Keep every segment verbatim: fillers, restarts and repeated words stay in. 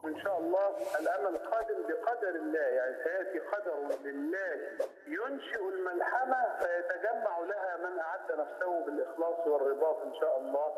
إن شاء الله الأمل قادم بقدر الله، يعني سيأتي قدر لله ينشئ الملحمة فيتجمع لها من أعد نفسه بالإخلاص والرباط إن شاء الله.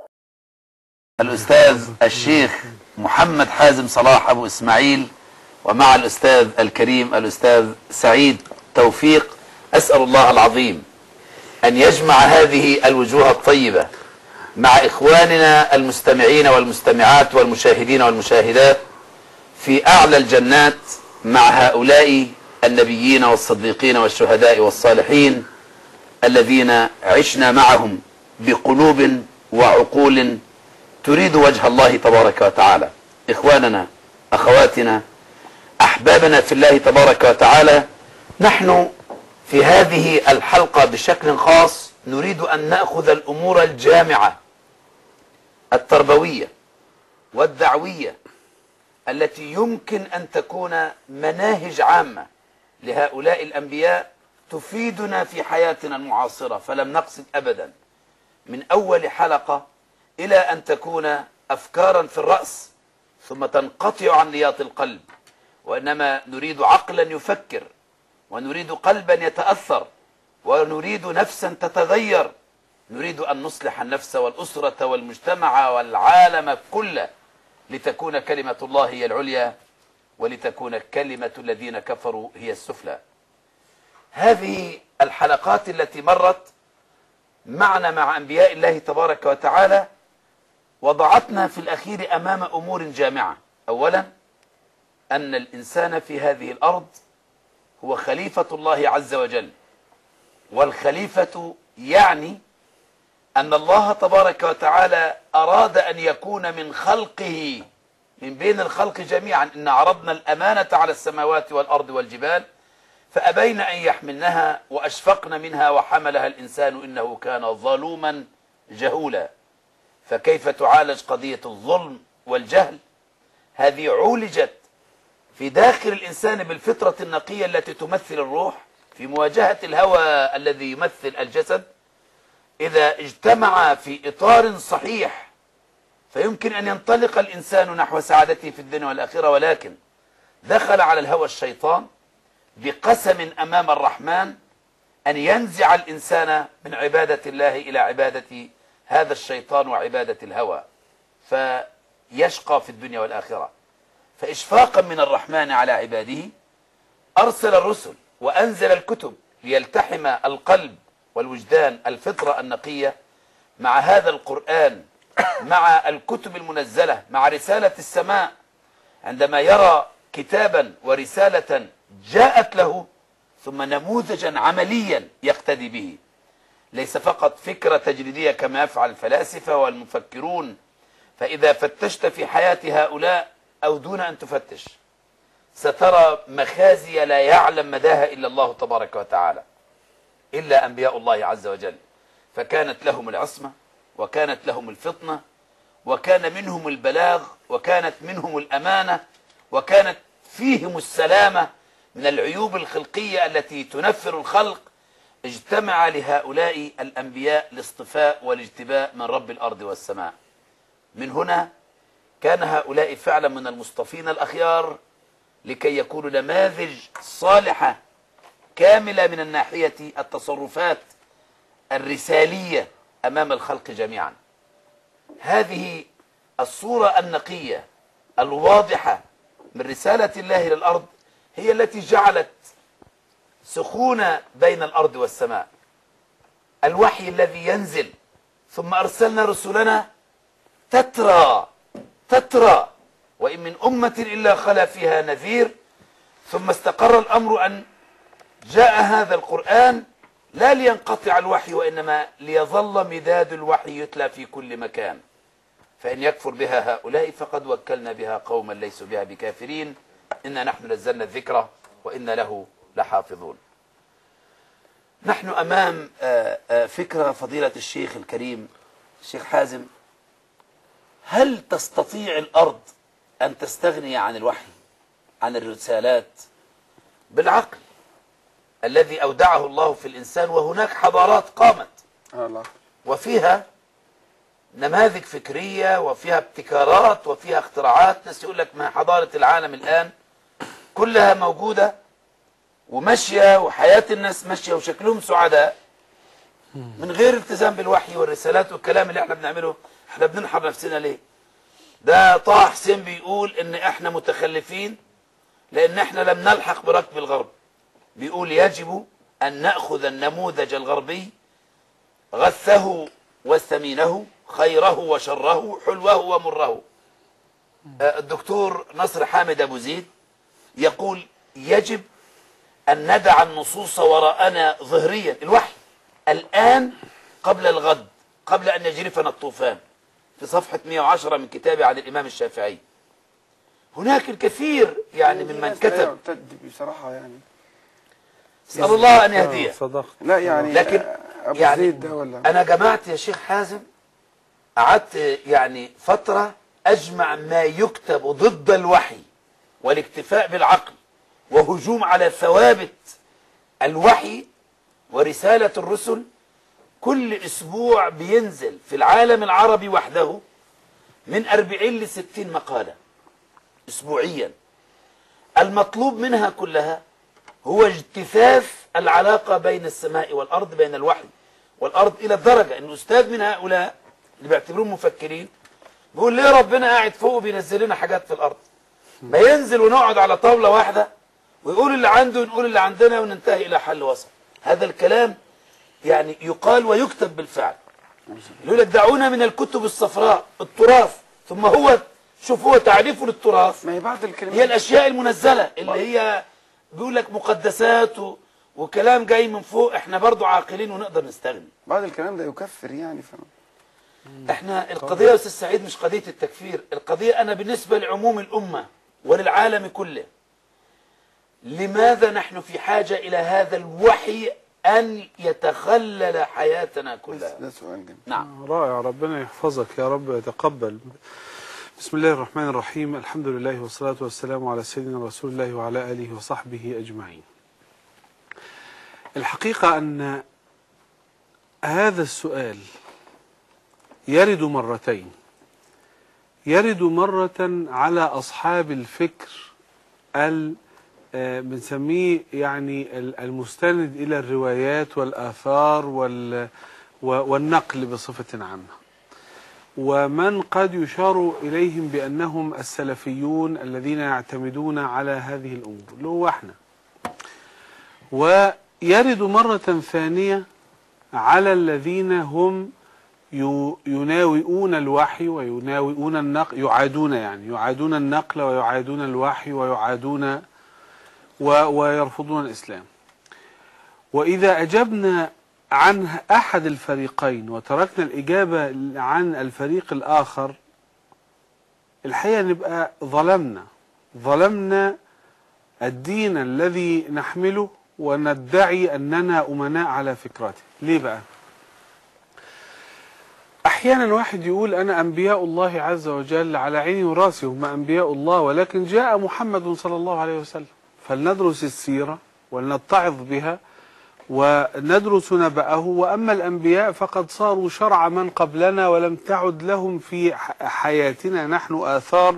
الأستاذ الشيخ محمد حازم صلاح أبو إسماعيل، ومع الأستاذ الكريم الأستاذ سعيد توفيق. أسأل الله العظيم أن يجمع هذه الوجوه الطيبة مع إخواننا المستمعين والمستمعات والمشاهدين والمشاهدات في أعلى الجنات مع هؤلاء النبيين والصديقين والشهداء والصالحين الذين عشنا معهم بقلوب وعقول تريد وجه الله تبارك وتعالى. إخواننا، أخواتنا، أحبابنا في الله تبارك وتعالى، نحن في هذه الحلقة بشكل خاص نريد أن نأخذ الأمور الجامعة التربوية والدعوية التي يمكن أن تكون مناهج عامة لهؤلاء الأنبياء تفيدنا في حياتنا المعاصرة. فلم نقصد أبدا من أول حلقة إلى أن تكون أفكارا في الرأس ثم تنقطع عن نياط القلب، وإنما نريد عقلا يفكر، ونريد قلبا يتأثر، ونريد نفسا تتغير. نريد أن نصلح النفس والأسرة والمجتمع والعالم كله لتكون كلمة الله هي العليا ولتكون كلمة الذين كفروا هي السفلى. هذه الحلقات التي مرت معنا مع أنبياء الله تبارك وتعالى وضعتنا في الأخير أمام أمور جامعة. أولا، أن الإنسان في هذه الأرض هو خليفة الله عز وجل، والخليفة يعني أن الله تبارك وتعالى أراد أن يكون من خلقه، من بين الخلق جميعا. إن عرضنا الأمانة على السماوات والأرض والجبال فأبين أن يحملنها وأشفقن منها وحملها الإنسان إنه كان ظلوما جهولا. فكيف تعالج قضية الظلم والجهل؟ هذه عولجت في داخل الإنسان بالفطرة النقية التي تمثل الروح في مواجهة الهوى الذي يمثل الجسد. إذا اجتمع في إطار صحيح فيمكن أن ينطلق الإنسان نحو سعادته في الدنيا والآخرة، ولكن دخل على الهوى الشيطان بقسم أمام الرحمن أن ينزع الإنسان من عبادة الله إلى عبادة هذا الشيطان وعبادة الهوى، فيشقى في الدنيا والآخرة. فإشفاقا من الرحمن على عباده أرسل الرسل وأنزل الكتب ليلتحم القلب والوجدان الفطرة النقية مع هذا القرآن، مع الكتب المنزلة، مع رسالة السماء. عندما يرى كتابا ورسالة جاءت له ثم نموذجا عمليا يقتدي به، ليس فقط فكرة تجريدية كما يفعل الفلاسفة والمفكرون. فإذا فتشت في حياة هؤلاء أو دون أن تفتش سترى مخازي لا يعلم مداها إلا الله تبارك وتعالى، إلا أنبياء الله عز وجل. فكانت لهم العصمة، وكانت لهم الفطنة، وكان منهم البلاغ، وكانت منهم الأمانة، وكانت فيهم السلامة من العيوب الخلقية التي تنفر الخلق. اجتمع لهؤلاء الأنبياء الاصطفاء والاجتباء من رب الأرض والسماء. من هنا كان هؤلاء فعلا من المصطفين الأخيار لكي يكونوا نماذج صالحة كاملة من الناحية التصرفات الرسالية أمام الخلق جميعا. هذه الصورة النقية الواضحة من رسالة الله للأرض هي التي جعلت سخونة بين الأرض والسماء. الوحي الذي ينزل، ثم أرسلنا رسلنا تترى تترى وإن من أمة إلا خلا فيها نذير. ثم استقر الأمر أن جاء هذا القرآن لا لينقطع الوحي، وإنما ليظل مداد الوحي يتلى في كل مكان. فإن يكفر بها هؤلاء فقد وكلنا بها قوما ليسوا بها بكافرين. إنا نحن نزلنا الذكر وإنا له لحافظون. نحن أمام فكرة فضيلة الشيخ الكريم الشيخ حازم. هل تستطيع الأرض أن تستغني عن الوحي، عن الرسالات؟ بالعقل الذي أودعه الله في الإنسان. وهناك حضارات قامت وفيها نماذج فكرية وفيها ابتكارات وفيها اختراعات. ناس يقول لك ما حضارة العالم الآن كلها موجودة وماشية وحياة الناس ماشية وشكلهم سعداء من غير التزام بالوحي والرسالات والكلام اللي احنا بنعمله. احنا بننحر نفسنا ليه؟ ده طه حسين بيقول ان احنا متخلفين لان احنا لم نلحق بركب الغرب. بيقول يجب ان نأخذ النموذج الغربي غثه وثمينه، خيره وشره، حلوه ومره. الدكتور نصر حامد أبو زيد يقول يجب أن ندع النصوص وراءنا ظهريا، الوحي الآن قبل الغد، قبل أن يجرفنا الطوفان، في صفحة مئة وعشرة من كتابي عن الإمام الشافعي. هناك الكثير يعني ممن كتب بصراحة يعني اسأل الله أن يهديه. لا يعني لكن أبو يعني زيد ده ولا أنا جمعت يا شيخ حازم، قعدت يعني فترة أجمع ما يكتب ضد الوحي والاكتفاء بالعقل وهجوم على ثوابت الوحي ورسالة الرسل. كل أسبوع بينزل في العالم العربي وحده من أربعين لستين مقالة أسبوعيا. المطلوب منها كلها هو اجتثاث العلاقة بين السماء والأرض، بين الوحي والأرض، إلى الدرجة أن أستاذ من هؤلاء اللي بيعتبروهم مفكرين بيقول ليه ربنا قاعد فوق وبينزل لنا حاجات في الأرض؟ ما ينزل ونقعد على طاولة واحدة ويقول اللي عنده ونقول اللي عندنا وننتهي إلى حل وسط. هذا الكلام يعني يقال ويكتب بالفعل. يقول لك دعونا من الكتب الصفراء، التراث. ثم هو شوف هو تعريفه للتراث ما هي بعض الكلمات هي الأشياء المنزلة اللي هي بيقول لك مقدسات و... وكلام جاي من فوق. احنا برضو عاقلين ونقدر نستغني. بعض الكلام ده يكفر يعني فهم. احنا القضية يا أستاذ سعيد مش قضية التكفير. القضية أنا بالنسبة لعموم الأمة وللعالم كله، لماذا نحن في حاجة إلى هذا الوحي أن يتخلل حياتنا كلها؟ ده سؤال جميل. نعم رائع، ربنا يحفظك يا رب ويتقبل. بسم الله الرحمن الرحيم، الحمد لله والصلاة والسلام على سيدنا رسول الله وعلى آله وصحبه أجمعين. الحقيقة أن هذا السؤال يرد مرتين. يرد مرة على أصحاب الفكر ال بنسميه يعني المستند إلى الروايات والآثار والنقل بصفة عامة، ومن قد يشار إليهم بأنهم السلفيون الذين يعتمدون على هذه الأمور اللي هو احنا. ويرد مرة ثانية على الذين هم يناوئون الوحي ويناوئون النقل، يعادون يعني يعادون النقل ويعادون الوحي ويعادون ويرفضون الإسلام. وإذا أجبنا عن أحد الفريقين وتركنا الإجابة عن الفريق الآخر، الحقيقة نبقى ظلمنا ظلمنا الدين الذي نحمله وندعي أننا أمناء على فكرته. ليه بقى؟ أحيانا واحد يقول أنا أنبياء الله عز وجل على عيني وراسي، هم أنبياء الله، ولكن جاء محمد صلى الله عليه وسلم. فلندرس السيرة ولنتعظ بها وندرس نبأه. وأما الأنبياء فقد صاروا شرع من قبلنا ولم تعد لهم في حياتنا نحن آثار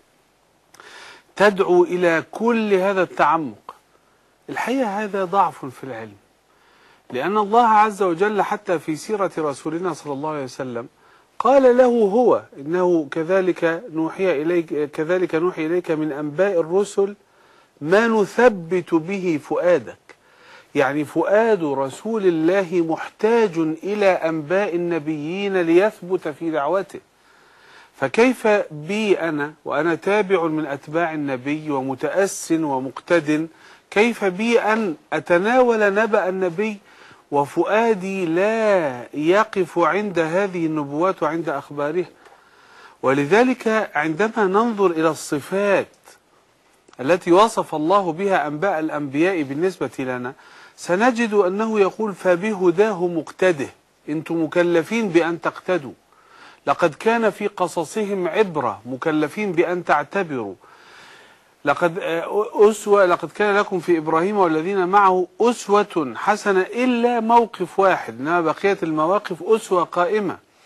تدعو إلى كل هذا التعمق. الحقيقة هذا ضعف في العلم، لأن الله عز وجل حتى في سيرة رسولنا صلى الله عليه وسلم قال له هو إنه كذلك نوحي إليك كذلك نوحي إليك من أنباء الرسل ما نثبت به فؤادك. يعني فؤاد رسول الله محتاج إلى أنباء النبيين ليثبت في دعوته. فكيف بي أنا وأنا تابع من أتباع النبي ومتأس ومقتد، كيف بي أن أتناول نبأ النبي وفؤادي لا يقف عند هذه النبوات وعند أخبارها؟ ولذلك عندما ننظر إلى الصفات التي وصف الله بها أنباء الأنبياء بالنسبة لنا سنجد أنه يقول فبهداه مقتده. أنتم مكلفين بأن تقتدوا، لقد كان في قصصهم عبرة، مكلفين بأن تعتبروا. لقد أسوة لقد كان لكم في إبراهيم والذين معه أسوة حسنة إلا موقف واحد، إنما بقية المواقف أسوة قائمة.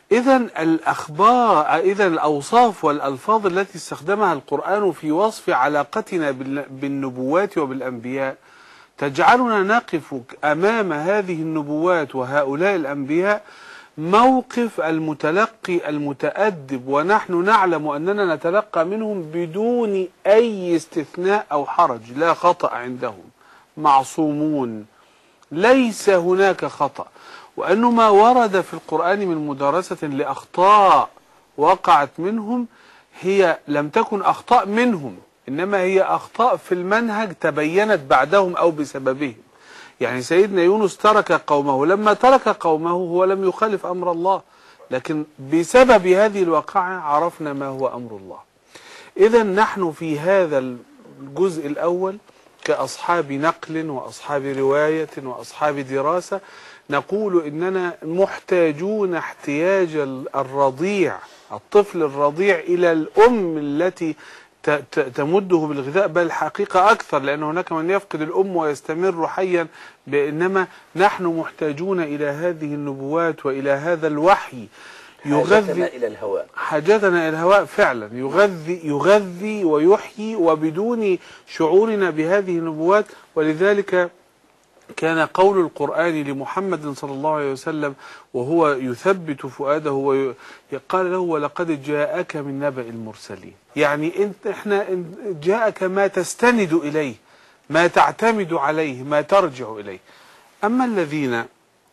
إذا الأخبار، إذا الأوصاف والألفاظ التي استخدمها القرآن في وصف علاقتنا بالنبوات وبالأنبياء تجعلنا نقف أمام هذه النبوات وهؤلاء الأنبياء موقف المتلقي المتأدب، ونحن نعلم أننا نتلقى منهم بدون أي استثناء أو حرج، لا خطأ عندهم، معصومون، ليس هناك خطأ. وأنه ما ورد في القرآن من مدارسة لأخطاء وقعت منهم هي لم تكن أخطاء منهم، إنما هي أخطاء في المنهج تبينت بعدهم أو بسببهم. يعني سيدنا يونس ترك قومه، لما ترك قومه هو لم يخالف أمر الله، لكن بسبب هذه الواقعة عرفنا ما هو أمر الله. إذا نحن في هذا الجزء الأول كأصحاب نقل وأصحاب رواية وأصحاب دراسة نقول إننا محتاجون احتياج الرضيع، الطفل الرضيع، إلى الأم التي تمده بالغذاء، بل الحقيقة أكثر، لأن هناك من يفقد الأم ويستمر حيا. بينما نحن محتاجون إلى هذه النبوات وإلى هذا الوحي يغذي حاجتنا إلى الهواء، حاجتنا إلى الهواء فعلا، يغذي يغذي ويحيي، وبدون شعورنا بهذه النبوات. ولذلك كان قول القرآن لمحمد صلى الله عليه وسلم وهو يثبت فؤاده وقال له ولقد جاءك من نبأ المرسلين، يعني انت احنا جاءك ما تستند إليه، ما تعتمد عليه، ما ترجع إليه. أما الذين،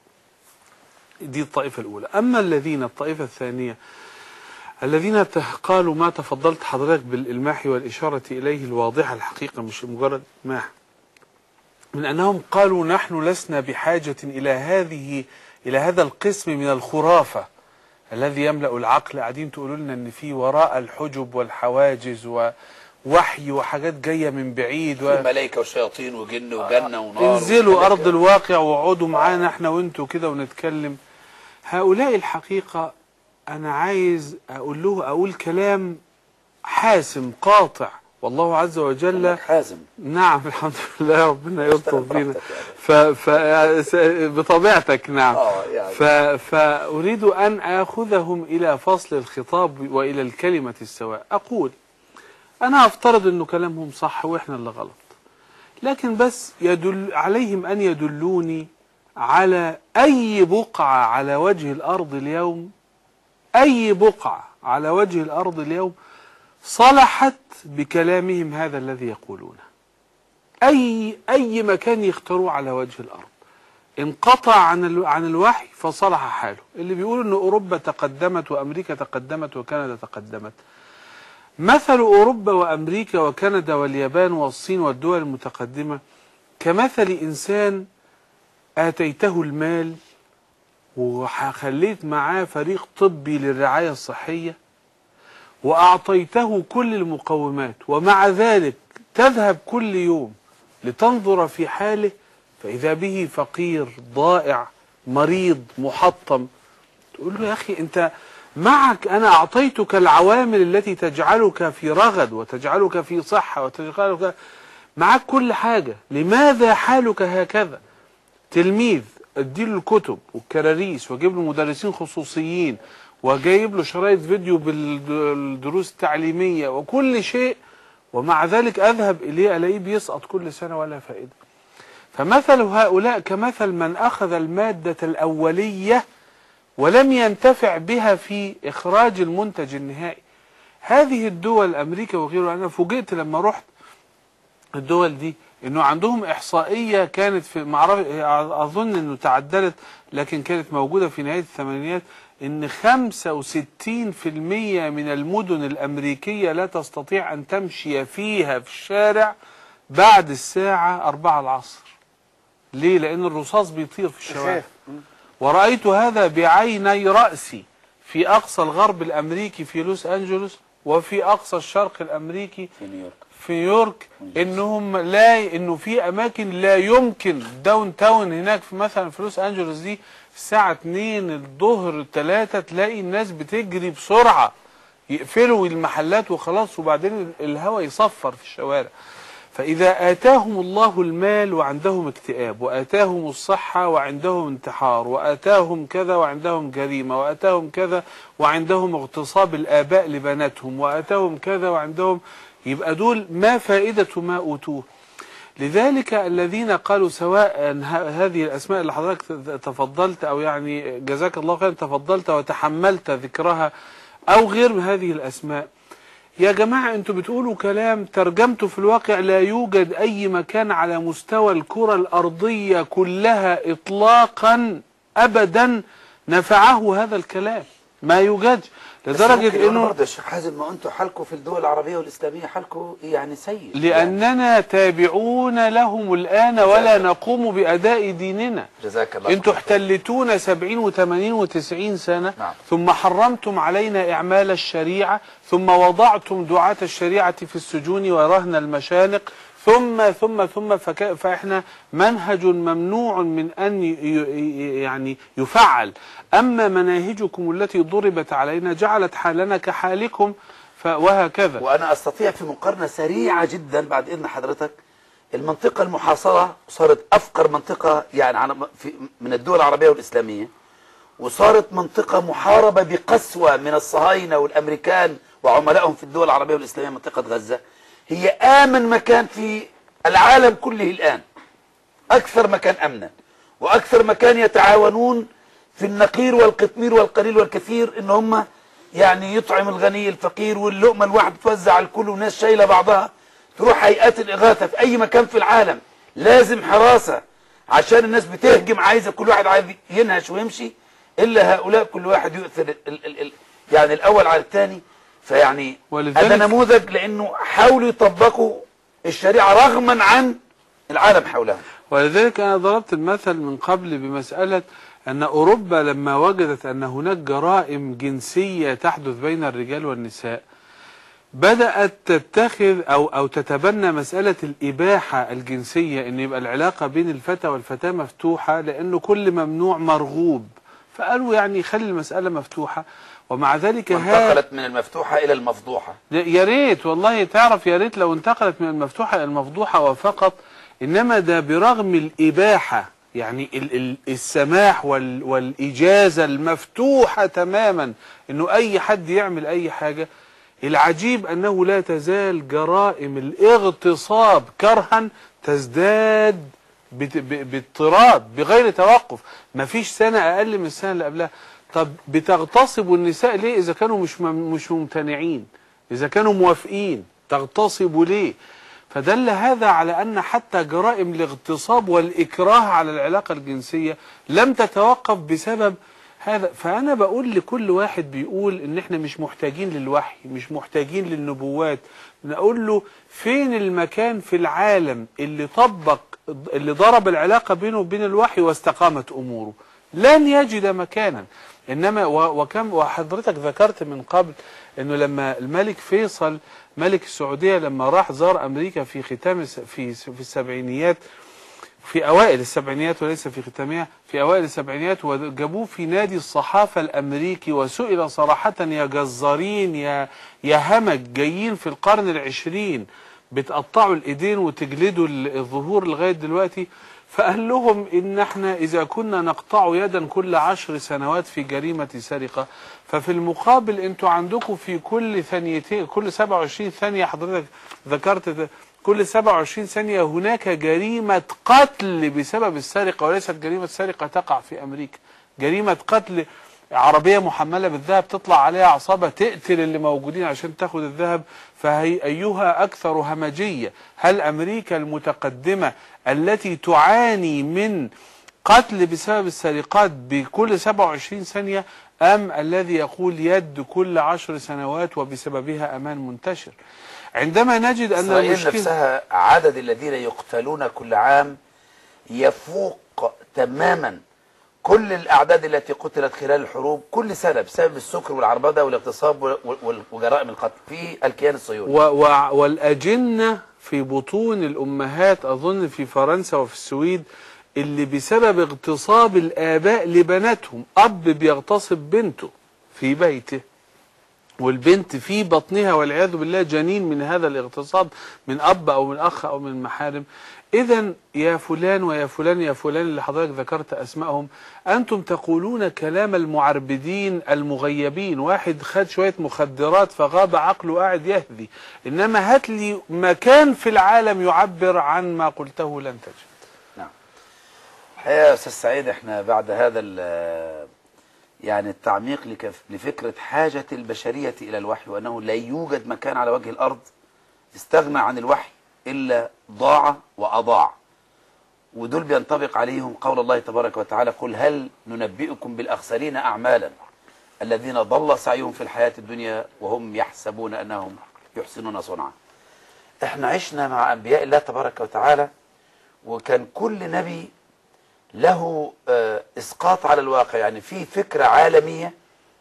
دي الطائفة الأولى، أما الذين الطائفة الثانية الذين قالوا ما تفضلت حضرتك بالإلماح والإشارة إليه الواضحة الحقيقة، مش مجرد إلماح، من أنهم قالوا نحن لسنا بحاجة إلى هذه إلى هذا القسم من الخرافة الذي يملأ العقل. قاعدين تقولوا لنا إن في وراء الحجب والحواجز ووحي وحاجات جاية من بعيد، و... ملائكة وشياطين وجن وجنة ونار، انزلوا أرض الواقع وقعدوا معانا احنا وانتوا كده ونتكلم. هؤلاء الحقيقة أنا عايز أقول له أقول كلام حاسم قاطع، والله عز وجل حازم. نعم الحمد لله، ربنا يلطف بينا. ف... ف... بطبيعتك نعم. يعني. ف... فأريد أن آخذهم إلى فصل الخطاب وإلى الكلمة السواء. أقول أنا أفترض أنه كلامهم صح وإحنا اللي غلط، لكن بس يدل عليهم أن يدلوني على أي بقعة على وجه الأرض اليوم، أي بقعة على وجه الأرض اليوم صلحت بكلامهم هذا الذي يقولونه. أي أي مكان يختاروه على وجه الأرض انقطع عن عن الوحي فصلح حاله. اللي بيقولوا أن أوروبا تقدمت وأمريكا تقدمت وكندا تقدمت، مثل أوروبا وأمريكا وكندا واليابان والصين والدول المتقدمة كمثل إنسان آتيته المال وخليت معاه فريق طبي للرعاية الصحية وأعطيته كل المقومات، ومع ذلك تذهب كل يوم لتنظر في حاله فإذا به فقير ضائع مريض محطم. تقول له يا أخي أنت معك، أنا أعطيتك العوامل التي تجعلك في رغد وتجعلك في صحة وتجعلك معك كل حاجة، لماذا حالك هكذا؟ تلميذ اديله الكتب والكراريس واجيب له مدرسين خصوصيين وجايب له شرايط فيديو بالدروس التعليمية وكل شيء، ومع ذلك أذهب إليه ألاقيه بيسقط كل سنة ولا فائدة. فمثل هؤلاء كمثل من أخذ المادة الأولية ولم ينتفع بها في إخراج المنتج النهائي. هذه الدول أمريكا وغيرها، أنا فوجئت لما رحت الدول دي إنه عندهم إحصائية كانت في معرفة، أظن إنه تعدلت لكن كانت موجودة في نهاية الثمانينات، إن خمسة وستين في المية من المدن الأمريكية لا تستطيع أن تمشي فيها في الشارع بعد الساعة أربعة العصر. ليه؟ لأن الرصاص بيطير في الشوارع. ورأيت هذا بعيني رأسي في أقصى الغرب الأمريكي في لوس أنجلوس، وفي أقصى الشرق الأمريكي في نيويورك. في نيويورك إنهم لا إنه في أماكن لا يمكن، داون تاون هناك في مثلا في لوس أنجلوس دي الساعة اتنين الظهر تلاتة تلاقي الناس بتجري بسرعة، يقفلوا المحلات وخلاص، وبعدين الهواء يصفر في الشوارع. فإذا آتاهم الله المال وعندهم اكتئاب، وآتاهم الصحة وعندهم انتحار، وآتاهم كذا وعندهم جريمة، وآتاهم كذا وعندهم اغتصاب الآباء لبناتهم، وآتاهم كذا وعندهم، يبقى دول ما فائدة ما أوتوه. لذلك الذين قالوا سواء هذه الأسماء اللي حضرتك تفضلت، أو يعني جزاك الله خير تفضلت وتحملت ذكرها، أو غير هذه الأسماء، يا جماعة انتوا بتقولوا كلام ترجمته في الواقع لا يوجد أي مكان على مستوى الكرة الأرضية كلها إطلاقا أبدا نفعه هذا الكلام، ما يوجدش. لدرجة انه برضه يا شيخ حازم، ما انتوا حالكم في الدول العربية والإسلامية حالكم يعني سيء، لأننا يعني تابعون لهم الآن ولا نقوم بأداء ديننا. جزاك الله. انتوا احتلتونا سبعين وثمانين وتسعين سنة. نعم. ثم حرمتم علينا إعمال الشريعة، ثم وضعتم دعاة الشريعة في السجون ورهن المشانق، ثم ثم ثم فك... فإحنا منهج ممنوع من أن ي... يعني يفعل. أما مناهجكم التي ضربت علينا جعلت حالنا كحالكم، ف... وهكذا. وأنا أستطيع في مقارنة سريعة جدا بعد إذن حضرتك، المنطقة المحاصرة صارت أفقر منطقة يعني على في من الدول العربية والإسلامية، وصارت منطقة محاربة بقسوة من الصهاينة والأمريكان وعملائهم في الدول العربية والإسلامية. منطقة غزة هي آمن مكان في العالم كله الآن، أكثر مكان أمنا، وأكثر مكان يتعاونون في النقير والقطمير والقليل والكثير، إن هم يعني يطعم الغني الفقير، واللقمة الواحد توزع على الكل، والناس شايلة بعضها. تروح هيئات الإغاثة في أي مكان في العالم لازم حراسة، عشان الناس بتهجم، عايزة كل واحد عايز ينهش ويمشي، إلا هؤلاء كل واحد يؤثر ال ال ال يعني الأول على الثاني. فيعني هذا نموذج، لأنه حاولوا يطبقوا الشريعة رغما عن العالم حولهم. ولذلك أنا ضربت المثل من قبل بمسألة أن أوروبا لما وجدت أن هناك جرائم جنسية تحدث بين الرجال والنساء، بدأت تتخذ أو أو تتبنى مسألة الإباحة الجنسية، أن يبقى العلاقة بين الفتى والفتاة مفتوحة، لأنه كل ممنوع مرغوب. فقالوا يعني خلي المسألة مفتوحة. ومع ذلك انتقلت من المفتوحة إلى المفضوحة. يا ريت والله، تعرف يا ريت لو انتقلت من المفتوحة إلى المفضوحة وفقط، إنما ده برغم الإباحة، يعني ال ال السماح وال والإجازة المفتوحة تماما إنه أي حد يعمل أي حاجة. العجيب أنه لا تزال جرائم الاغتصاب كرها تزداد باضطراد بغير توقف. ما فيش سنة أقل من السنة اللي قبلها. طب بتغتصبوا النساء ليه إذا كانوا مش مش ممتنعين؟ إذا كانوا موافقين تغتصبوا ليه؟ فدل هذا على أن حتى جرائم الاغتصاب والإكراه على العلاقة الجنسية لم تتوقف بسبب هذا. فأنا بقول لكل واحد بيقول إن إحنا مش محتاجين للوحي، مش محتاجين للنبوات، نقول له فين المكان في العالم اللي طبق اللي ضرب العلاقة بينه وبين الوحي واستقامت أموره؟ لن يجد مكانا. إنما وكم وحضرتك ذكرت من قبل إنه لما الملك فيصل ملك السعودية لما راح زار أمريكا في ختام في في السبعينيات، في أوائل السبعينيات وليس في ختامها، في أوائل السبعينيات، وجابوه في نادي الصحافة الأمريكي وسئل صراحة يا جزارين يا يا همج جايين في القرن العشرين بتقطعوا الإيدين وتجلدوا الظهور لغاية دلوقتي، فقال لهم إن احنا إذا كنا نقطع يدا كل عشر سنوات في جريمة سرقة، ففي المقابل انتوا عندكم في كل ثانيتين كل سبعة وعشرين ثانية، حضرتك ذكرت كل سبعة وعشرين ثانية هناك جريمة قتل بسبب السرقة، وليست جريمة سرقة تقع في أمريكا، جريمة قتل عربية محملة بالذهب تطلع عليها عصابة تقتل اللي موجودين عشان تاخد الذهب. فهي أيها أكثر همجية، هل أمريكا المتقدمة التي تعاني من قتل بسبب السرقات بكل سبعة وعشرين ثانية، أم الذي يقول يد كل عشر سنوات وبسببها أمان منتشر؟ عندما نجد أن المشكلة نفسها عدد الذين يقتلون كل عام يفوق تماما كل الأعداد التي قتلت خلال الحروب كل سنة بسبب السكر والعربدة والاغتصاب وجرائم القتل في الكيان الصهيوني. والأجنة في بطون الأمهات أظن في فرنسا وفي السويد اللي بسبب اغتصاب الآباء لبناتهم، أب بيغتصب بنته في بيته، والبنت في بطنها والعياذ بالله جنين من هذا الاغتصاب من أب أو من أخ أو من محارم. إذا يا فلان ويا فلان يا فلان اللي حضرتك ذكرت أسمائهم، أنتم تقولون كلام المعربدين المغيبين، واحد خد شوية مخدرات فغاب عقله قاعد يهذي، إنما هات لي مكان في العالم يعبر عن ما قلته لن تجد. نعم. الحقيقة يا أستاذ سعيد، احنا بعد هذا يعني التعميق لكف- لفكرة حاجة البشرية إلى الوحي، وأنه لا يوجد مكان على وجه الأرض استغنى عن الوحي إلا ضاع وأضاع، ودول بينطبق عليهم قول الله تبارك وتعالى: قل هل ننبئكم بالأخسرين أعمالا الذين ضل سعيهم في الحياة الدنيا وهم يحسبون أنهم يحسنون صنعا. احنا عشنا مع أنبياء الله تبارك وتعالى، وكان كل نبي له آه، إسقاط على الواقع. يعني في فكرة عالمية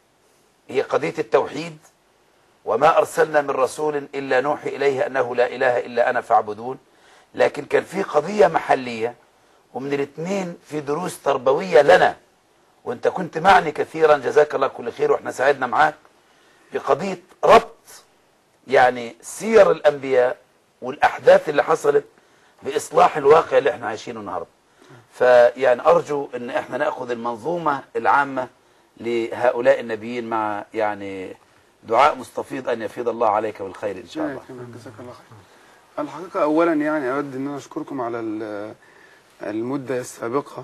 هي قضية التوحيد، وما أرسلنا من رسول إلا نوحي إليه أنه لا إله إلا أنا فاعبدون. لكن كان في قضية محلية، ومن الاثنين في دروس تربوية لنا، وانت كنت معني كثيرا جزاك الله كل خير، واحنا ساعدنا معاك بقضية ربط يعني سير الأنبياء والأحداث اللي حصلت بإصلاح الواقع اللي احنا عايشينه النهارده. فيعني أرجو أن احنا نأخذ المنظومة العامة لهؤلاء النبيين مع يعني دعاء مستفيض أن يفيض الله عليك بالخير إن شاء الله. جزاك الله خير. الحقيقة أولا يعني أود أن أنا أشكركم على ال- المدة السابقة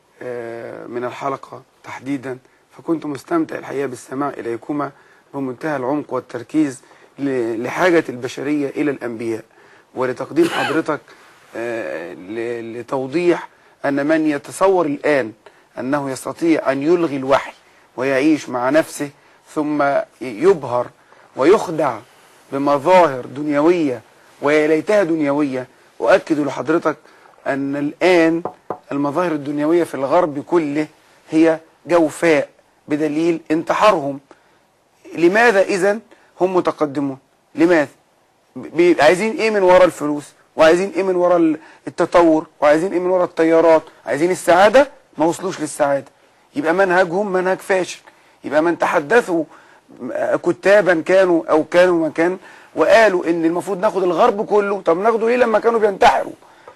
آه، من الحلقة تحديدا، فكنت مستمتع الحقيقة بالسماع إليكما بمنتهى العمق والتركيز ل- لحاجة البشرية إلى الأنبياء، ولتقديم حضرتك آه، ل- لتوضيح أن من يتصور الآن أنه يستطيع أن يلغي الوحي ويعيش مع نفسه ثم يبهر ويخدع بمظاهر دنيوية ويا ليتها دنيوية، أؤكد لحضرتك أن الآن المظاهر الدنيوية في الغرب كله هي جوفاء بدليل انتحارهم. لماذا إذن هم متقدمون؟ لماذا؟ بي- عايزين إيه من وراء الفلوس؟ وعايزين إيه من وراء التطور؟ وعايزين إيه من وراء الطيارات؟ عايزين السعادة؟ ما وصلوش للسعادة، يبقى منهجهم منهج فاشل. يبقى من تحدثوا كتابا كانوا أو كانوا مكان وقالوا إن المفروض ناخد الغرب كله، طب ناخده ليه لما كانوا بينتحروا؟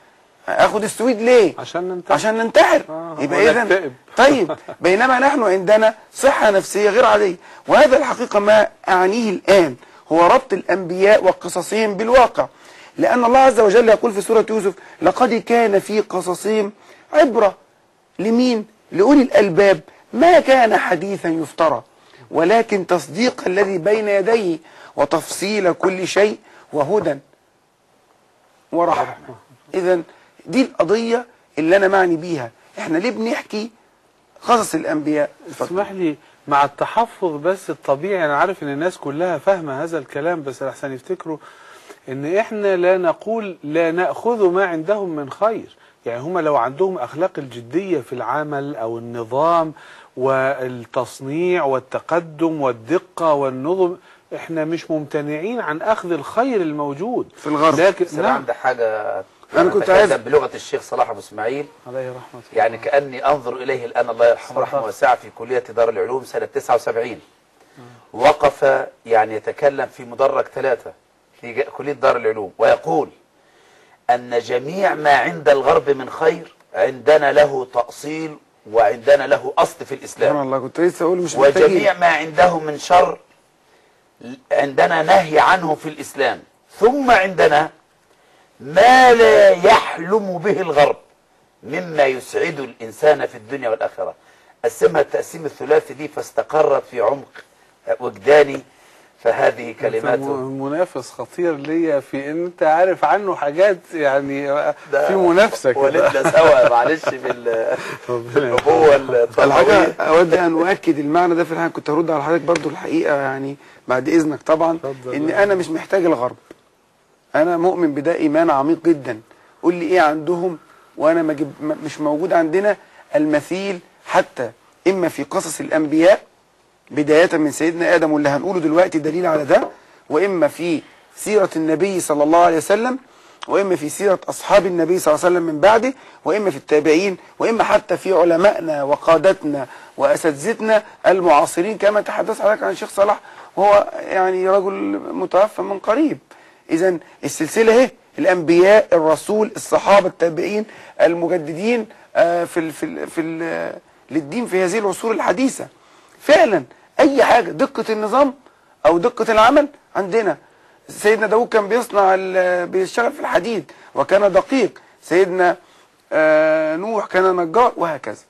اخد السويد ليه؟ عشان ننتحر. عشان ننتحر. آه، يبقى اذا ونكتئب. طيب، بينما نحن عندنا صحة نفسية غير عادية. وهذا الحقيقة ما أعنيه الآن هو ربط الأنبياء وقصصهم بالواقع، لأن الله عز وجل يقول في سورة يوسف: لقد كان في قصصهم عبرة. لمين؟ لأولي الألباب، ما كان حديثا يفترى ولكن تصديق الذي بين يديه وتفصيل كل شيء وهدى ورحمة. إذن دي القضية اللي أنا معني بيها. إحنا ليه بنحكي قصص الأنبياء؟ اسمح لي مع التحفظ بس الطبيعي، أنا عارف إن الناس كلها فاهمة هذا الكلام، بس لحسن يفتكروا إن إحنا لا نقول لا نأخذ ما عندهم من خير. يعني هم لو عندهم أخلاق الجدية في العمل أو النظام والتصنيع والتقدم والدقة والنظم، إحنا مش ممتنعين عن أخذ الخير الموجود في الغرب. لكن بس أنا عندي حاجة أنا كنت عايز بلغة الشيخ صلاح أبو إسماعيل، عليه رحمة الله، يعني كأني أنظر إليه الآن الله يرحمه رحمه واسعة في كلية دار العلوم سنة تسعة وسبعين. وقف يعني يتكلم في مدرج ثلاثة في ج- كلية دار العلوم، ويقول أن جميع ما عند الغرب من خير عندنا له تأصيل وعندنا له أصل في سبحان الإسلام، الله، كنت لسه أقول مش وجميع محتاجين. ما عندهم من شر عندنا نهي عنه في الإسلام، ثم عندنا ما لا يحلم به الغرب مما يسعد الإنسان في الدنيا والآخرة. قسمها التقسيم الثلاثي دي فاستقرت في عمق وجداني، فهذه كلماته. منافس خطير ليا في ان انت عارف عنه حاجات، يعني في منافسه كده. ولدنا سوا معلش في ال- في الأبوة الحاجة التربوية. أود أن أؤكد المعنى ده في الحقيقة. كنت هرد على حضرتك برضو الحقيقة يعني بعد إذنك طبعا، اتفضل. إن أنا مش محتاج الغرب. أنا مؤمن بده إيمان عميق جدا. قول لي إيه عندهم وأنا ما جب ما- مش موجود عندنا المثيل، حتى إما في قصص الأنبياء بداية من سيدنا آدم واللي هنقوله دلوقتي دليل على ده، وإما في سيرة النبي صلى الله عليه وسلم، وإما في سيرة أصحاب النبي صلى الله عليه وسلم من بعده، وإما في التابعين، وإما حتى في علمائنا وقادتنا وأساتذتنا المعاصرين، كما تحدث حضرتك عن الشيخ صلاح وهو يعني رجل متوفى من قريب. إذا السلسلة اهي، الأنبياء، الرسول، الصحابة، التابعين، المجددين آه في ال في ال في ال للدين في هذه العصور الحديثة. فعلا أي حاجة دقة النظام أو دقة العمل عندنا. سيدنا داود كان بيصنع بيشتغل في الحديد وكان دقيق. سيدنا آه نوح كان نجار، وهكذا.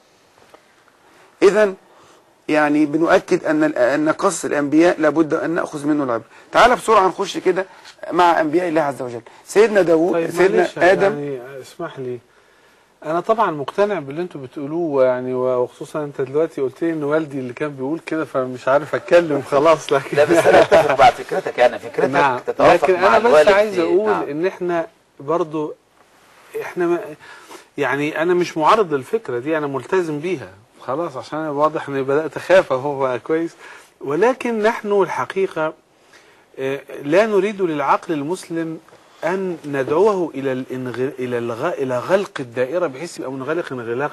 إذا يعني بنؤكد أن ان قصص الأنبياء لابد أن نأخذ منه العبرة. تعال بسرعة نخش كده مع أنبياء الله عز وجل. سيدنا داود، طيب سيدنا آدم. يعني اسمح لي، أنا طبعا مقتنع باللي أنتوا بتقولوه يعني، وخصوصا أنت دلوقتي قلت لي إن والدي اللي كان بيقول كده، فمش عارف أتكلم خلاص. لكن لا بس انا اتفق مع فكرتك، يعني فكرتك نعم. تتوافق لكن مع أنا بس الوالد عايز في- أقول نعم. إن إحنا برضو إحنا ما يعني أنا مش معارض للفكرة دي، أنا ملتزم بيها خلاص، عشان أنا واضح إني بدأت أخاف أهو بقى كويس. ولكن نحن الحقيقة آه، لا نريد للعقل المسلم أن ندعوه إلى الانغ... إلى الغ... إلى غلق الدائرة، بحيث يبقى منغلق انغلاق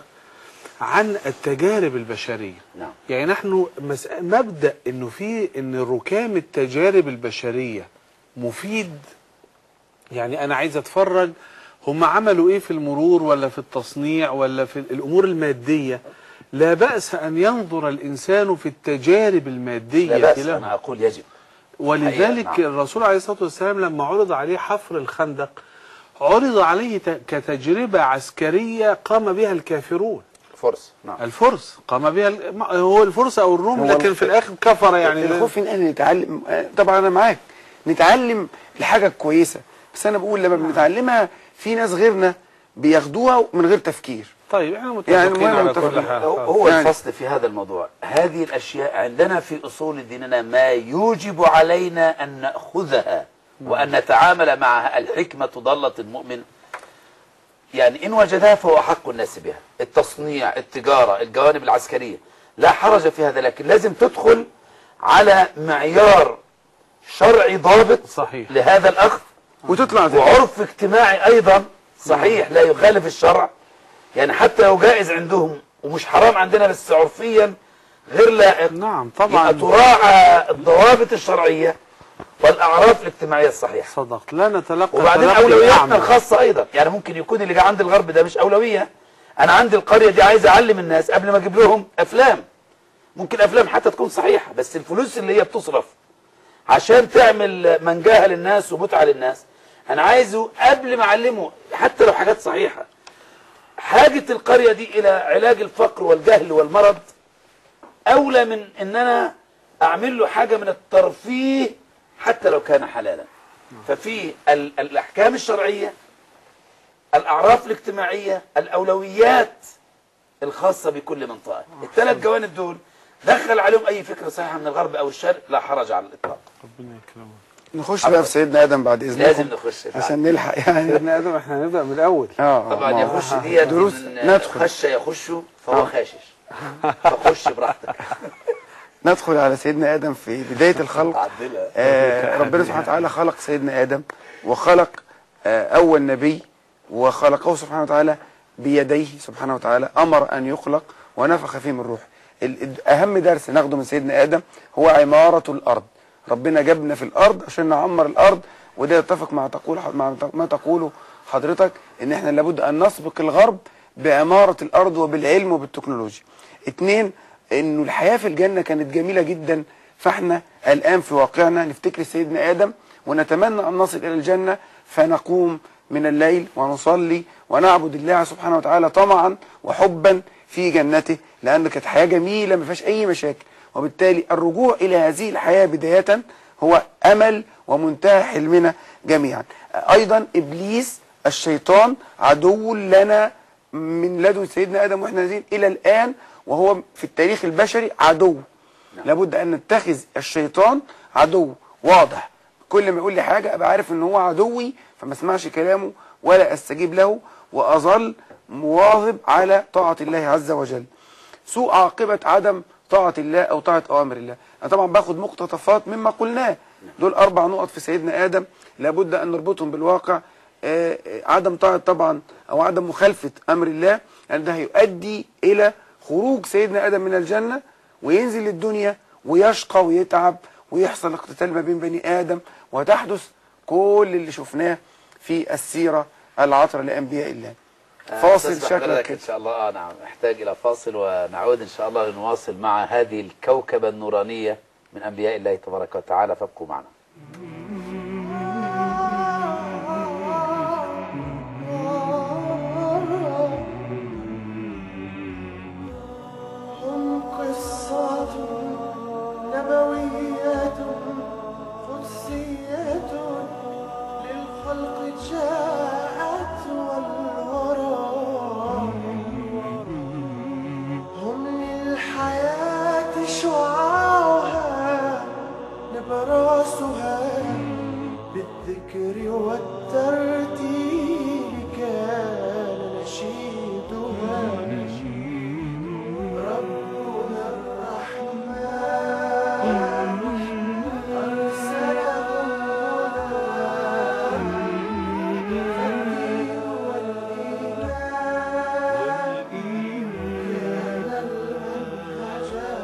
عن التجارب البشرية. نعم. يعني نحن مس... مبدأ إنه في إن ركام التجارب البشرية مفيد. يعني أنا عايز أتفرج هم عملوا إيه في المرور ولا في التصنيع ولا في الأمور المادية. لا بأس أن ينظر الإنسان في التجارب المادية لا بأس، لهم. انا اقول يجب. ولذلك حقيقة، نعم. الرسول عليه الصلاة والسلام لما عرض عليه حفر الخندق عرض عليه ت- كتجربة عسكرية قام بها الكافرون. فرص. نعم. الفرس قام بها ال- ما- هو الفرس أو الروم، هو لكن في الآخر كفر يعني. الخوف من ان نتعلم. طبعا انا معاك، نتعلم الحاجه الكويسه، بس انا بقول لما بنتعلمها في ناس غيرنا بياخدوها من غير تفكير. طيب احنا يعني متفقين المهم على كل متفقين. حال. هو هو يعني- الفصل في هذا الموضوع. هذه الأشياء عندنا في أصول ديننا ما يوجب علينا أن نأخذها وأن نتعامل معها. الحكمة ضالة المؤمن، يعني إن وجدها فهو أحق الناس بها. التصنيع، التجارة، الجوانب العسكرية، لا حرج في هذا، لكن لازم تدخل على معيار شرعي ضابط صحيح. لهذا الأخذ، وتطلع زي وعرف اجتماعي أيضا صحيح لا يخالف الشرع. يعني حتى لو جائز عندهم ومش حرام عندنا، بس عرفيا غير لائق. نعم طبعا. يبقى تراعى الضوابط الشرعية والأعراف الاجتماعية الصحيحة. صدقت. لا نتلقى وبعدين تلقي أولوياتنا أعمى. الخاصة أيضا. يعني ممكن يكون اللي جاي عند الغرب ده مش أولوية. أنا عندي القرية دي عايز أعلم الناس قبل ما أجيب لهم أفلام. ممكن أفلام حتى تكون صحيحة، بس الفلوس اللي هي بتصرف عشان تعمل منجاها للناس ومتعة للناس، أنا عايزه قبل ما أعلمه حتى لو حاجات صحيحة. حاجة القرية دي إلى علاج الفقر والجهل والمرض أولى من أن أنا أعمل له حاجة من الترفيه حتى لو كان حلالا. ففي ال- الأحكام الشرعية، الأعراف الاجتماعية، الأولويات الخاصة بكل منطقة. الثلاث جوانب دول دخل عليهم أي فكرة صحيحة من الغرب أو الشرق لا حرج على الإطلاق. ربنا يكرمك. نخش بقى في سيدنا ادم بعد اذنكم، لازم نخش عشان نلحق يعني. سيدنا آدم احنا هنبدأ من الأول. اه طبعا ما- يخش دي دروس ندخل خش يخش فهو خاشش، فخش براحتك. ندخل على سيدنا ادم في بدايه الخلق. عدلها. آه ربنا سبحانه وتعالى خلق سيدنا ادم، وخلق آه اول نبي، وخلقه سبحانه وتعالى بيديه سبحانه وتعالى، امر ان يخلق ونفخ فيه من روح. ال- اهم درس ناخده من سيدنا ادم هو عماره الارض. ربنا جابنا في الارض عشان نعمر الارض، وده يتفق مع تقول مع ما تقوله حضرتك، ان احنا لابد ان نسبق الغرب بعماره الارض وبالعلم وبالتكنولوجيا. اتنين، انه الحياه في الجنه كانت جميله جدا، فاحنا الان في واقعنا نفتكر سيدنا ادم ونتمنى ان نصل الى الجنه، فنقوم من الليل ونصلي ونعبد الله سبحانه وتعالى طمعا وحبا في جنته، لان كانت حياه جميله ما فيهاش اي مشاكل. وبالتالي الرجوع الى هذه الحياه بدايه هو امل ومنتهى حلمنا جميعا. ايضا ابليس الشيطان عدو لنا من لدن سيدنا ادم واحنا نازلين الى الان، وهو في التاريخ البشري عدو. لابد ان نتخذ الشيطان عدو واضح. كل ما يقول لي حاجه ابقى عارف ان هو عدوي، فما اسمعش كلامه ولا استجيب له، واظل مواظب على طاعه الله عز وجل. سوء عاقبه عدم طاعه الله او طاعه اوامر الله. انا طبعا باخد مقتطفات مما قلناه، دول اربع نقط في سيدنا ادم لابد ان نربطهم بالواقع. آه، آه، عدم طاعه طبعا او عدم مخالفه امر الله، لان ده هيؤدي الى خروج سيدنا ادم من الجنه وينزل الدنيا ويشقى ويتعب ويحصل اقتتال ما بين بني آدم، وتحدث كل اللي شفناه في السيرة العطرة لأنبياء الله. فاصل شكلك ان شاء الله. اه نعم، نحتاج الى فاصل ونعود ان شاء الله لنواصل مع هذه الكوكبة النورانية من انبياء الله تبارك وتعالى، فابقوا معنا. هم قصة نبوية قدسية للخلق جاءت والورى، هم للحياة شعاعها نبراسها، بالذكر والترتيل كان نشيدها. ربنا الرحمن أرسله الدين والإيمان كان المنهجا،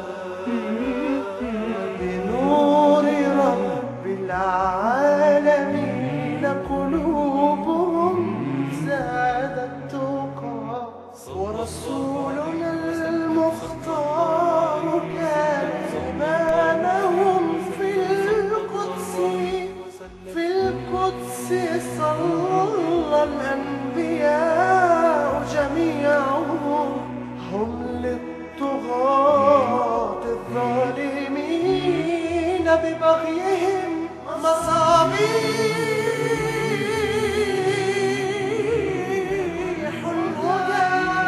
بنور رب العالمين قلوبهم زادت تقى، ورسولنا المختار كان إمامهم في القدس، في القدس صلى الأنبياء جميعهم، هم للطغاة الظالمين ببغيهم مصابيح الهدى.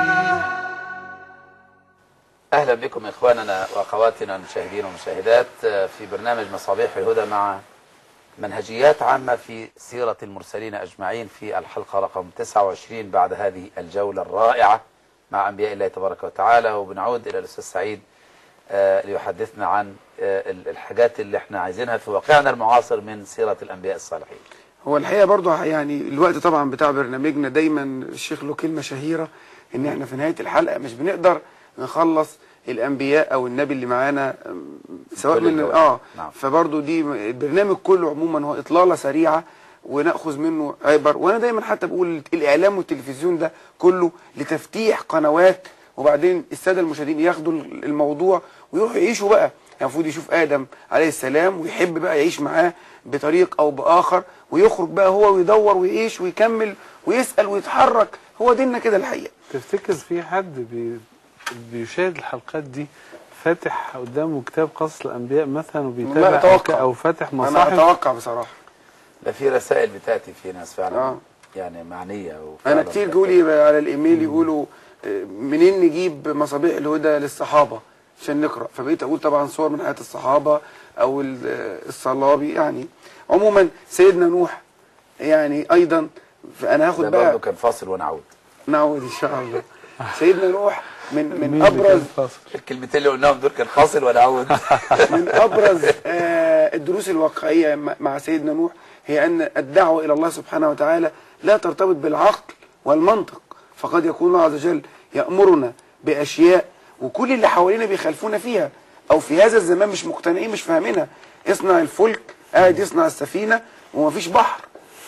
اهلا بكم اخواننا واخواتنا المشاهدين والمشاهدات في برنامج مصابيح الهدى مع منهجيات عامة في سيرة المرسلين اجمعين، في الحلقة رقم تسعة وعشرين بعد هذه الجولة الرائعة مع انبياء الله تبارك وتعالى. وبنعود الى الاستاذ سعيد آه ليحدثنا عن آه الحاجات اللي احنا عايزينها في واقعنا المعاصر من سيرة الانبياء الصالحين. هو الحقيقة برضو يعني الوقت طبعا بتاع برنامجنا دايما الشيخ له كلمة شهيرة ان احنا في نهاية الحلقة مش بنقدر نخلص الانبياء او النبي اللي معانا سواء من اه نعم. فبرضو دي البرنامج كله عموما هو اطلالة سريعة ونأخذ منه عبر. وانا دايما حتى بقول الاعلام والتلفزيون ده كله لتفتيح قنوات، وبعدين السادة المشاهدين ياخدوا الموضوع ويروحوا يعيشوا بقى. يعني المفروض يشوف آدم عليه السلام ويحب بقى يعيش معاه بطريق او باخر، ويخرج بقى هو ويدور ويعيش ويكمل ويسأل ويتحرك. هو ديننا كده الحقيقة. تفتكر في حد بي بيشاهد الحلقات دي فاتح قدامه كتاب قصص الانبياء مثلا وبيتابع، او فاتح مصاحف؟ انا اتوقع بصراحه. ده في رسائل بتاتي في ناس فعلا آه. يعني معنيه. انا كتير جولي على الايميل يقولوا منين نجيب مصابيح الهدى للصحابه عشان نقرا، فبقيت اقول طبعا صور من حياه الصحابه او الصلابي. يعني عموما سيدنا نوح يعني ايضا انا هاخد بقى برضه كان فاصل ونعود نعود ان شاء الله. سيدنا نوح من من ابرز الكلمتين اللي قلناهم دول كان فاصل ونعود. من ابرز آه الدروس الواقعيه مع سيدنا نوح هي ان الدعوه الى الله سبحانه وتعالى لا ترتبط بالعقل والمنطق، فقد يكون الله عز وجل يامرنا باشياء وكل اللي حوالينا بيخالفونا فيها، او في هذا الزمان مش مقتنعين مش فاهمينها. اصنع الفلك، قاعد يصنع السفينه ومفيش بحر.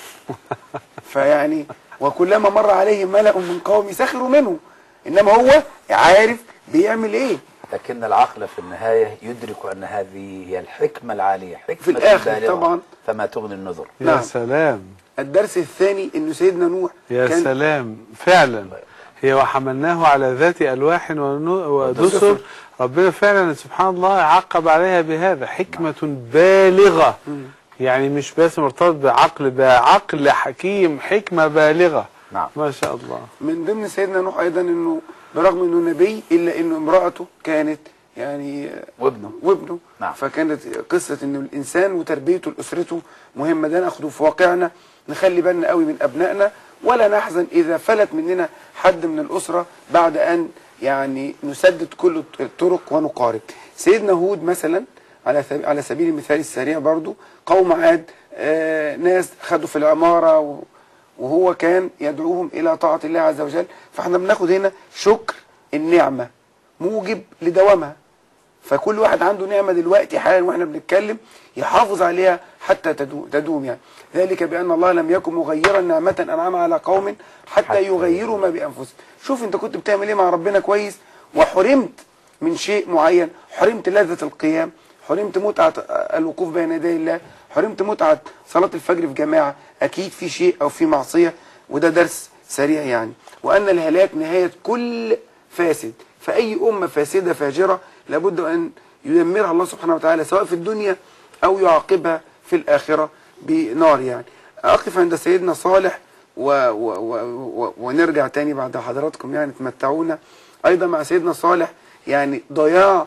فيعني وكلما مر عليه ملأ من قومه سخروا منه، انما هو عارف بيعمل ايه. لكن العقل في النهايه يدرك ان هذه هي الحكمه العاليه، حكمه في الاخر طبعا، فما تغني النذر. يا نعم. سلام. الدرس الثاني انه سيدنا نوح يا كان سلام فعلا. هي وحملناه على ذات الواح ودسر. ربنا فعلا سبحان الله عقب عليها بهذا حكمه بالغه. يعني مش بس مرتبط بعقل، بعقل حكيم، حكمة بالغة. نعم. ما شاء الله. من ضمن سيدنا نوح ايضا انه برغم انه نبي الا انه امرأته كانت يعني وابنه وابنه نعم. فكانت قصة انه الانسان وتربيته لاسرته مهمة. ده ناخده في واقعنا، نخلي بالنا قوي من ابنائنا، ولا نحزن اذا فلت مننا حد من الاسرة بعد ان يعني نسدد كل الطرق ونقارب. سيدنا هود مثلا على على سبيل المثال السريع برضو، قوم عاد آه ناس خدوا في العمارة وهو كان يدعوهم إلى طاعة الله عز وجل. فاحنا بناخد هنا شكر النعمة موجب لدوامها. فكل واحد عنده نعمة دلوقتي حالا واحنا بنتكلم يحافظ عليها حتى تدوم, تدوم يعني. ذلك بأن الله لم يكن مغيرا نعمة أنعم على قوم حتى يغيروا ما بأنفسهم. شوف انت كنت بتعمل ايه مع ربنا كويس وحرمت من شيء معين، حرمت لذة القيام، حرمت متعة الوقوف بين يدي الله، حرمت متعة صلاة الفجر في جماعة، أكيد في شيء أو في معصية، وده درس سريع يعني. وأن الهلاك نهاية كل فاسد، فأي أمة فاسدة فاجرة لابد أن يدمرها الله سبحانه وتعالى سواء في الدنيا أو يعاقبها في الآخرة بنار يعني. أقف عند سيدنا صالح و و و و ونرجع تاني بعد حضراتكم يعني تمتعونا أيضا مع سيدنا صالح. يعني ضياع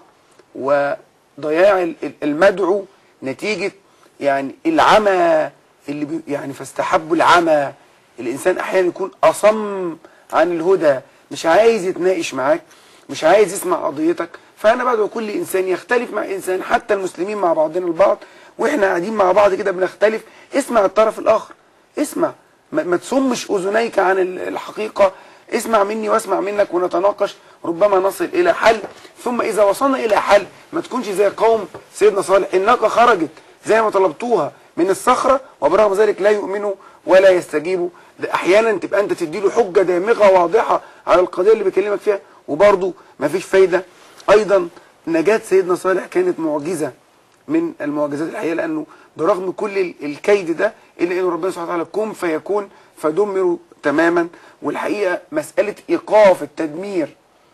وضياع المدعو نتيجة يعني العمى اللي بي يعني فاستحبوا العمى. الإنسان أحيانا يكون أصم عن الهدى، مش عايز يتناقش معاك، مش عايز يسمع قضيتك. فأنا بدعو كل إنسان يختلف مع إنسان، حتى المسلمين مع بعضنا البعض وإحنا قاعدين مع بعض كده بنختلف، اسمع الطرف الآخر، اسمع، ما, ما تصمش أذنيك عن الحقيقة، اسمع مني واسمع منك ونتناقش، ربما نصل إلى حل. ثم إذا وصلنا إلى حل ما تكونش زي قوم سيدنا صالح، الناقة خرجت زي ما طلبتوها من الصخرة وبرغم ذلك لا يؤمنوا ولا يستجيبوا. ده أحيانا تبقى أنت تديله حجة دامغة واضحة على القضية اللي بيكلمك فيها وبرضه ما فيش فايدة. أيضا نجاة سيدنا صالح كانت معجزة من المعجزات الحقيقة، لأنه برغم كل الكيد ده إلا أن ربنا سبحانه وتعالى كن فيكون فدمروا تماما. والحقيقة مسألة إيقاف التدمير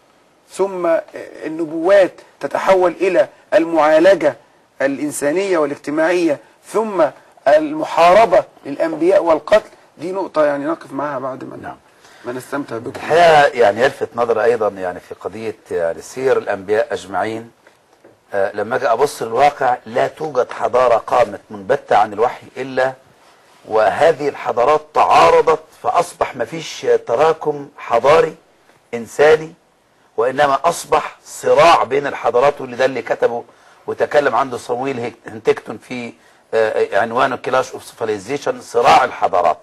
ثم النبوات تتحول إلى المعالجة الإنسانية والاجتماعية ثم المحاربة للأنبياء والقتل، دي نقطة يعني نقف معها بعد ما نعم. ما نستمتع بكم. الحقيقة يعني يلفت نظر أيضا يعني في قضية يعني سير الأنبياء أجمعين. آه لما أجي أبص للواقع لا توجد حضارة قامت منبتة عن الوحي إلا وهذه الحضارات تعارضت، فأصبح ما فيش تراكم حضاري إنساني، وإنما أصبح صراع بين الحضارات. واللي ده اللي كتبه وتكلم عنه صمويل هنتكتون في آه عنوانه كلاش اوف سيفيلايزيشن، صراع الحضارات.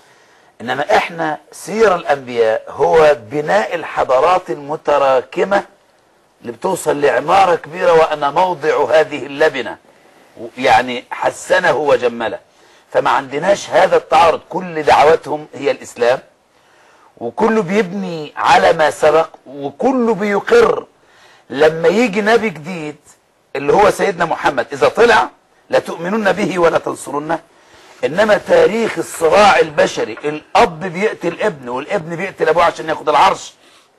إنما إحنا سير الأنبياء هو بناء الحضارات المتراكمة اللي بتوصل لعمارة كبيرة، وأنا موضع هذه اللبنة يعني حسنه وجمله. فما عندناش هذا التعارض، كل دعوتهم هي الإسلام، وكله بيبني على ما سبق، وكله بيقر لما يجي نبي جديد اللي هو سيدنا محمد إذا طلع لا تؤمنون به ولا تنصرونه. إنما تاريخ الصراع البشري، الأب بيقتل ابنه والابن بيقتل أبوه عشان ياخد العرش،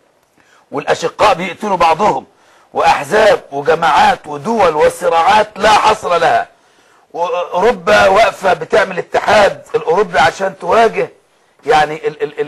والأشقاء بيقتلوا بعضهم، وأحزاب وجماعات ودول وصراعات لا حصر لها. وأوروبا واقفة بتعمل اتحاد الأوروبي عشان تواجه يعني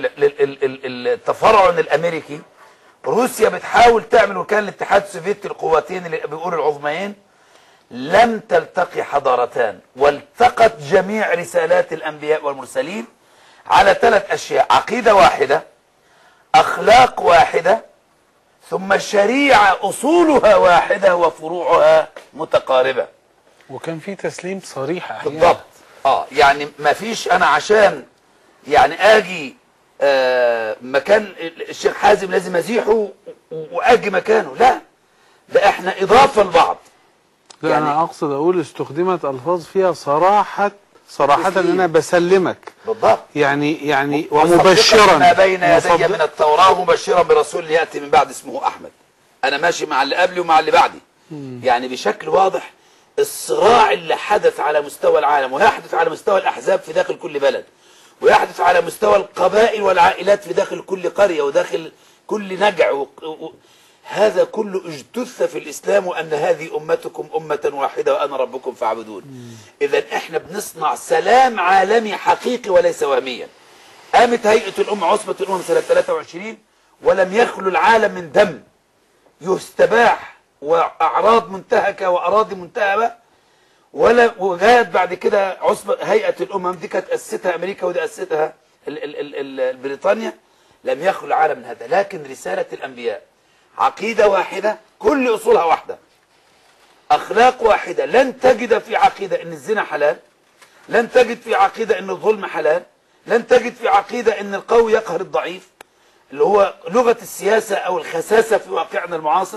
التفرع الأمريكي. روسيا بتحاول تعمل، وكان الاتحاد السوفيتي القوتين اللي بيقولوا العظميين. لم تلتقي حضارتان والتقت جميع رسالات الأنبياء والمرسلين على ثلاث أشياء: عقيدة واحدة، أخلاق واحدة، ثم الشريعة أصولها واحدة وفروعها متقاربة. وكان في تسليم صريح أحيانا. بالضبط. اه يعني ما فيش أنا عشان يعني أجي آه مكان الشيخ حازم لازم أزيحه وأجي مكانه، لا، ده احنا إضافة لبعض. لا يعني أنا أقصد أقول استخدمت ألفاظ فيها صراحة صراحة أن أنا بسلمك. بالضبط. يعني يعني ومبشرا ما بين يدي من التوراة ومبشرا برسول يأتي من بعد اسمه أحمد. أنا ماشي مع اللي قبلي ومع اللي بعدي. مم. يعني بشكل واضح الصراع اللي حدث على مستوى العالم ويحدث على مستوى الأحزاب في داخل كل بلد، ويحدث على مستوى القبائل والعائلات في داخل كل قرية وداخل كل نجع و... و... هذا كله اجتث في الإسلام، وأن هذه أمتكم أمة واحدة وأنا ربكم فاعبدون. إذا إحنا بنصنع سلام عالمي حقيقي وليس وهميا. قامت هيئة الأمة عصبة الأمم سنة ثلاثة وعشرين ولم يخلو العالم من دم يستباح وأعراض منتهكة وأراضي منتهبة، ولا وجاءت بعد كده عصبة هيئة الأمم دي كانت أسستها أمريكا ودي أسستها ال ال ال ال بريطانيا. لم يخلو العالم من هذا. لكن رسالة الأنبياء عقيدة واحدة كل أصولها واحدة، أخلاق واحدة. لن تجد في عقيدة أن الزنا حلال، لن تجد في عقيدة أن الظلم حلال، لن تجد في عقيدة أن القوي يقهر الضعيف اللي هو لغة السياسة أو الخساسة في واقعنا المعاصر.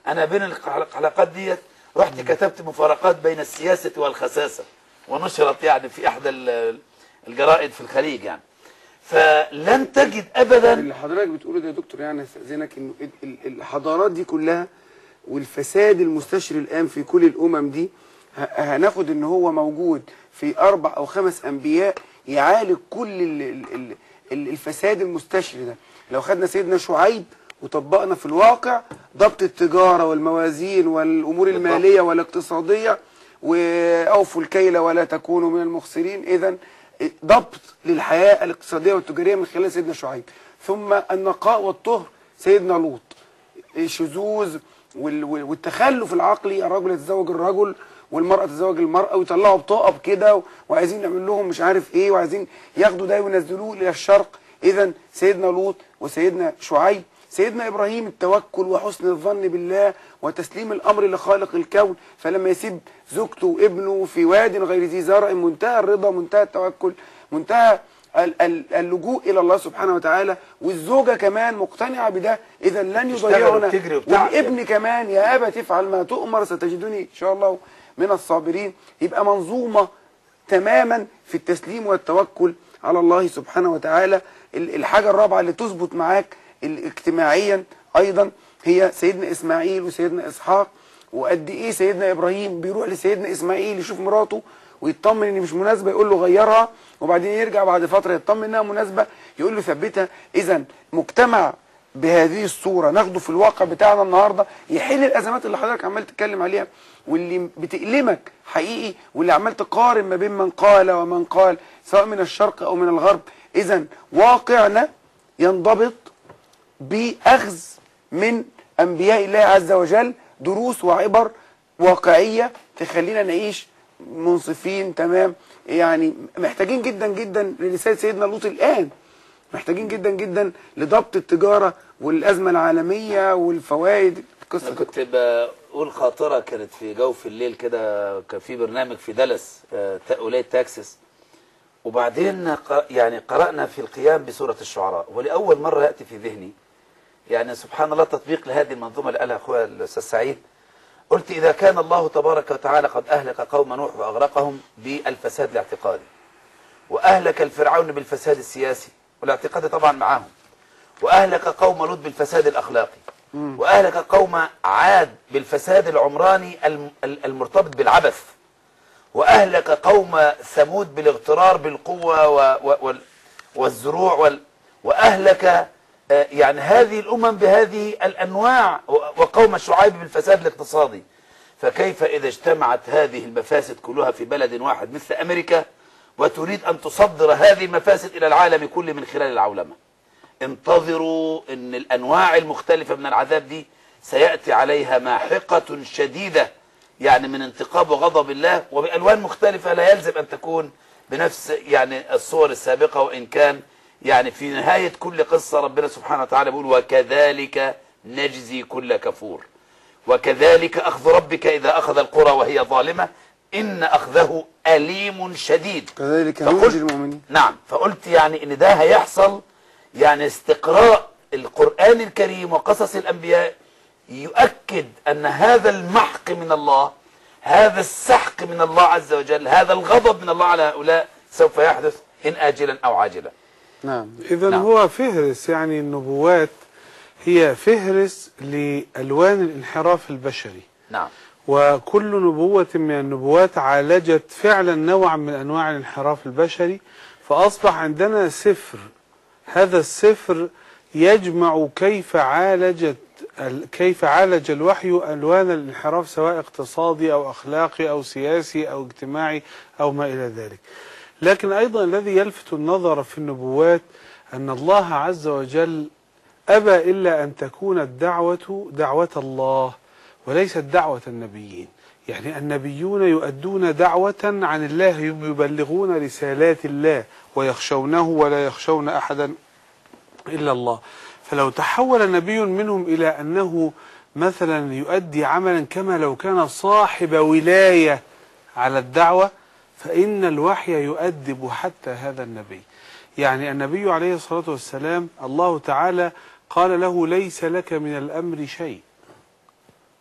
انا بين الحلقات ديت رحت كتبت مفارقات بين السياسه والخساسه، ونشرت يعني في احدى الجرائد في الخليج يعني. فلن تجد ابدا اللي حضرتك بتقوله ده يا دكتور، يعني استاذنك، انه الحضارات دي كلها والفساد المستشري الان في كل الامم دي هناخد ان هو موجود في اربع او خمس انبياء يعالج كل ال ال ال الفساد المستشري ده. لو خدنا سيدنا شعيب وطبقنا في الواقع ضبط التجاره والموازين والامور الماليه والاقتصاديه، واوفوا الكيل ولا تكونوا من المخسرين، اذا ضبط للحياه الاقتصاديه والتجاريه من خلال سيدنا شعيب. ثم النقاء والطهر سيدنا لوط. الشذوذ والتخلف العقلي، الرجل يتزوج الرجل والمرأة تتزوج المرأة ويطلعوا بطاقة كده وعايزين نعمل لهم مش عارف ايه، وعايزين ياخدوا ده وينزلوه الى الشرق. اذا سيدنا لوط وسيدنا شعيب. سيدنا ابراهيم التوكل وحسن الظن بالله وتسليم الامر لخالق الكون، فلما يسيب زوجته وابنه في واد غير ذي زرع، منتهى الرضا، منتهى التوكل، منتهى اللجوء الى الله سبحانه وتعالى. والزوجه كمان مقتنعه بده، اذا لن يضيعنا. والابن كمان، يا ابا تفعل ما تؤمر ستجدني ان شاء الله من الصابرين. يبقى منظومه تماما في التسليم والتوكل على الله سبحانه وتعالى. الحاجه الرابعه اللي تظبط معاك اجتماعيا ايضا هي سيدنا اسماعيل وسيدنا اسحاق. وقد ايه سيدنا ابراهيم بيروح لسيدنا اسماعيل يشوف مراته ويطمن ان مش مناسبه، يقول له غيرها، وبعدين يرجع بعد فتره يطمن انها مناسبه، يقول له ثبتها. اذا مجتمع بهذه الصوره ناخده في الواقع بتاعنا النهارده يحل الازمات اللي حضرتك عمال تتكلم عليها واللي بتألمك حقيقي، واللي عمال تقارن ما بين من قال ومن قال سواء من الشرق او من الغرب. اذا واقعنا ينضبط باخذ من انبياء الله عز وجل دروس وعبر واقعيه تخلينا نعيش منصفين. تمام. يعني محتاجين جدا جدا لرساله سيدنا لوط الان، محتاجين جدا جدا لضبط التجاره والازمه العالميه والفوائد. القصه انا كنت بقول خاطره كانت في جوف الليل كده، كان في برنامج في دالاس ولايه تكساس، وبعدين يعني قرانا في القيام بسوره الشعراء، ولاول مره ياتي في ذهني يعني سبحان الله تطبيق لهذه المنظومه اللي قالها اخويا الاستاذ سعيد. قلت إذا كان الله تبارك وتعالى قد أهلك قوم نوح وأغرقهم بالفساد الاعتقادي، وأهلك الفرعون بالفساد السياسي والاعتقادي طبعا معهم، وأهلك قوم لوط بالفساد الأخلاقي، وأهلك قوم عاد بالفساد العمراني المرتبط بالعبث، وأهلك قوم ثمود بالاغترار بالقوة والزروع، وأهلك يعني هذه الأمم بهذه الأنواع، وقوم شعيب بالفساد الاقتصادي. فكيف إذا اجتمعت هذه المفاسد كلها في بلد واحد مثل أمريكا وتريد أن تصدر هذه المفاسد إلى العالم كله من خلال العولمة؟ انتظروا أن الأنواع المختلفة من العذاب دي سيأتي عليها ماحقة شديدة، يعني من انتقام وغضب الله، وبألوان مختلفة لا يلزم أن تكون بنفس يعني الصور السابقة، وإن كان يعني في نهاية كل قصة ربنا سبحانه وتعالى بيقول وكذلك نجزي كل كفور، وكذلك أخذ ربك إذا أخذ القرى وهي ظالمة إن أخذه أليم شديد. كذلك ننجي المؤمنين. نعم. فقلت يعني إن ده هيحصل، يعني استقراء القرآن الكريم وقصص الأنبياء يؤكد أن هذا المحق من الله، هذا السحق من الله عز وجل، هذا الغضب من الله على هؤلاء سوف يحدث إن آجلا أو عاجلا. نعم. إذا نعم. هو فهرس، يعني النبوات هي فهرس لألوان الانحراف البشري. نعم. وكل نبوة من النبوات عالجت فعلا نوعا من أنواع الانحراف البشري، فأصبح عندنا سفر. هذا السفر يجمع كيف عالجت كيف عالج الوحي ألوان الانحراف، سواء اقتصادي أو أخلاقي أو سياسي أو اجتماعي أو ما إلى ذلك. لكن أيضا الذي يلفت النظر في النبوات أن الله عز وجل أبى إلا أن تكون الدعوة دعوة الله وليست دعوة النبيين. يعني النبيون يؤدون دعوة عن الله، يبلغون رسالات الله ويخشونه ولا يخشون أحدا إلا الله. فلو تحول نبي منهم إلى أنه مثلا يؤدي عملا كما لو كان صاحب ولاية على الدعوة، فإن الوحي يؤدب حتى هذا النبي. يعني النبي عليه الصلاة والسلام الله تعالى قال له ليس لك من الأمر شيء،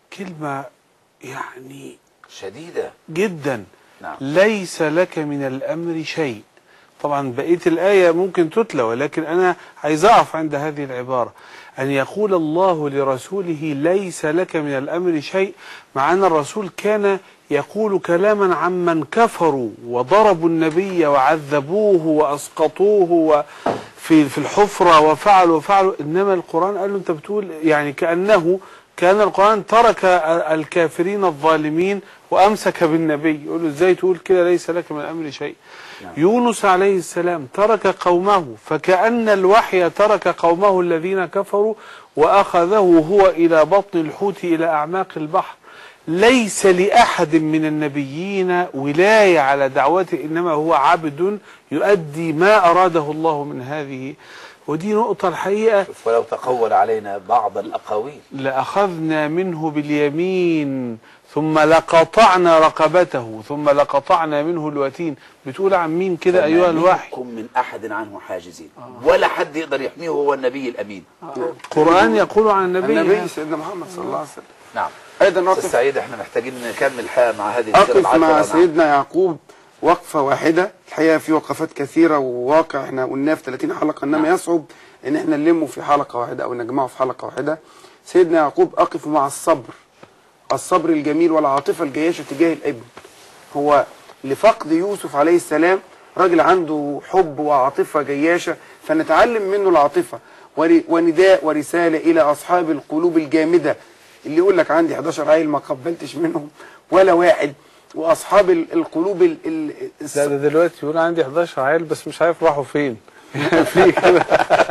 كلمة يعني شديدة جدا. نعم. ليس لك من الأمر شيء. طبعا بقية الآية ممكن تتلى، ولكن أنا عايز أقف عند هذه العبارة، أن يقول الله لرسوله ليس لك من الأمر شيء، مع أن الرسول كان يقول كلاما عمن كفروا وضربوا النبي وعذبوه وأسقطوه في في الحفرة وفعلوا وفعلوا إنما القرآن قال له أنت بتقول يعني كأنه كان القرآن ترك الكافرين الظالمين وأمسك بالنبي. يقول له إزاي تقول كده ليس لك من الأمر شيء. نعم. يونس عليه السلام ترك قومه فكأن الوحي ترك قومه الذين كفروا وأخذه هو إلى بطن الحوت إلى أعماق البحر. ليس لأحد من النبيين ولاية على دعوته، إنما هو عبد يؤدي ما أراده الله من هذه. ودي نقطة الحقيقة. ولو تقول علينا بعض الأقاويل لأخذنا منه باليمين ثم لقطعنا رقبته ثم لقطعنا منه الوتين. بتقول عن مين كده أيها الوحي؟ منكم من أحد عنه حاجزين. آه. ولا حد يقدر يحميه، هو النبي الأمين. آه. القرآن يقول عن النبي النبي سيدنا محمد صلى الله عليه وسلم. نعم. أيضا نقف سعيد احنا محتاجين نكمل الحقيقة مع هذه السيرة. أقف مع سيدنا يعقوب وقفة واحدة. الحقيقة في وقفات كثيرة، وواقع احنا قلناه في ثلاثين حلقة، انما نعم. يصعب ان احنا نلمه في حلقة واحدة او نجمعه في حلقة واحدة. سيدنا يعقوب أقف مع الصبر، الصبر الجميل والعاطفة الجياشة تجاه الابن. هو لفقد يوسف عليه السلام راجل عنده حب وعاطفة جياشة، فنتعلم منه العاطفة ونداء ورسالة إلى أصحاب القلوب الجامدة اللي يقول لك عندي حداشر عيل ما قبلتش منهم ولا واحد، واصحاب القلوب ال ال لا ده دلوقتي يقول عندي حداشر عيل بس مش عارف راحوا فين. في كده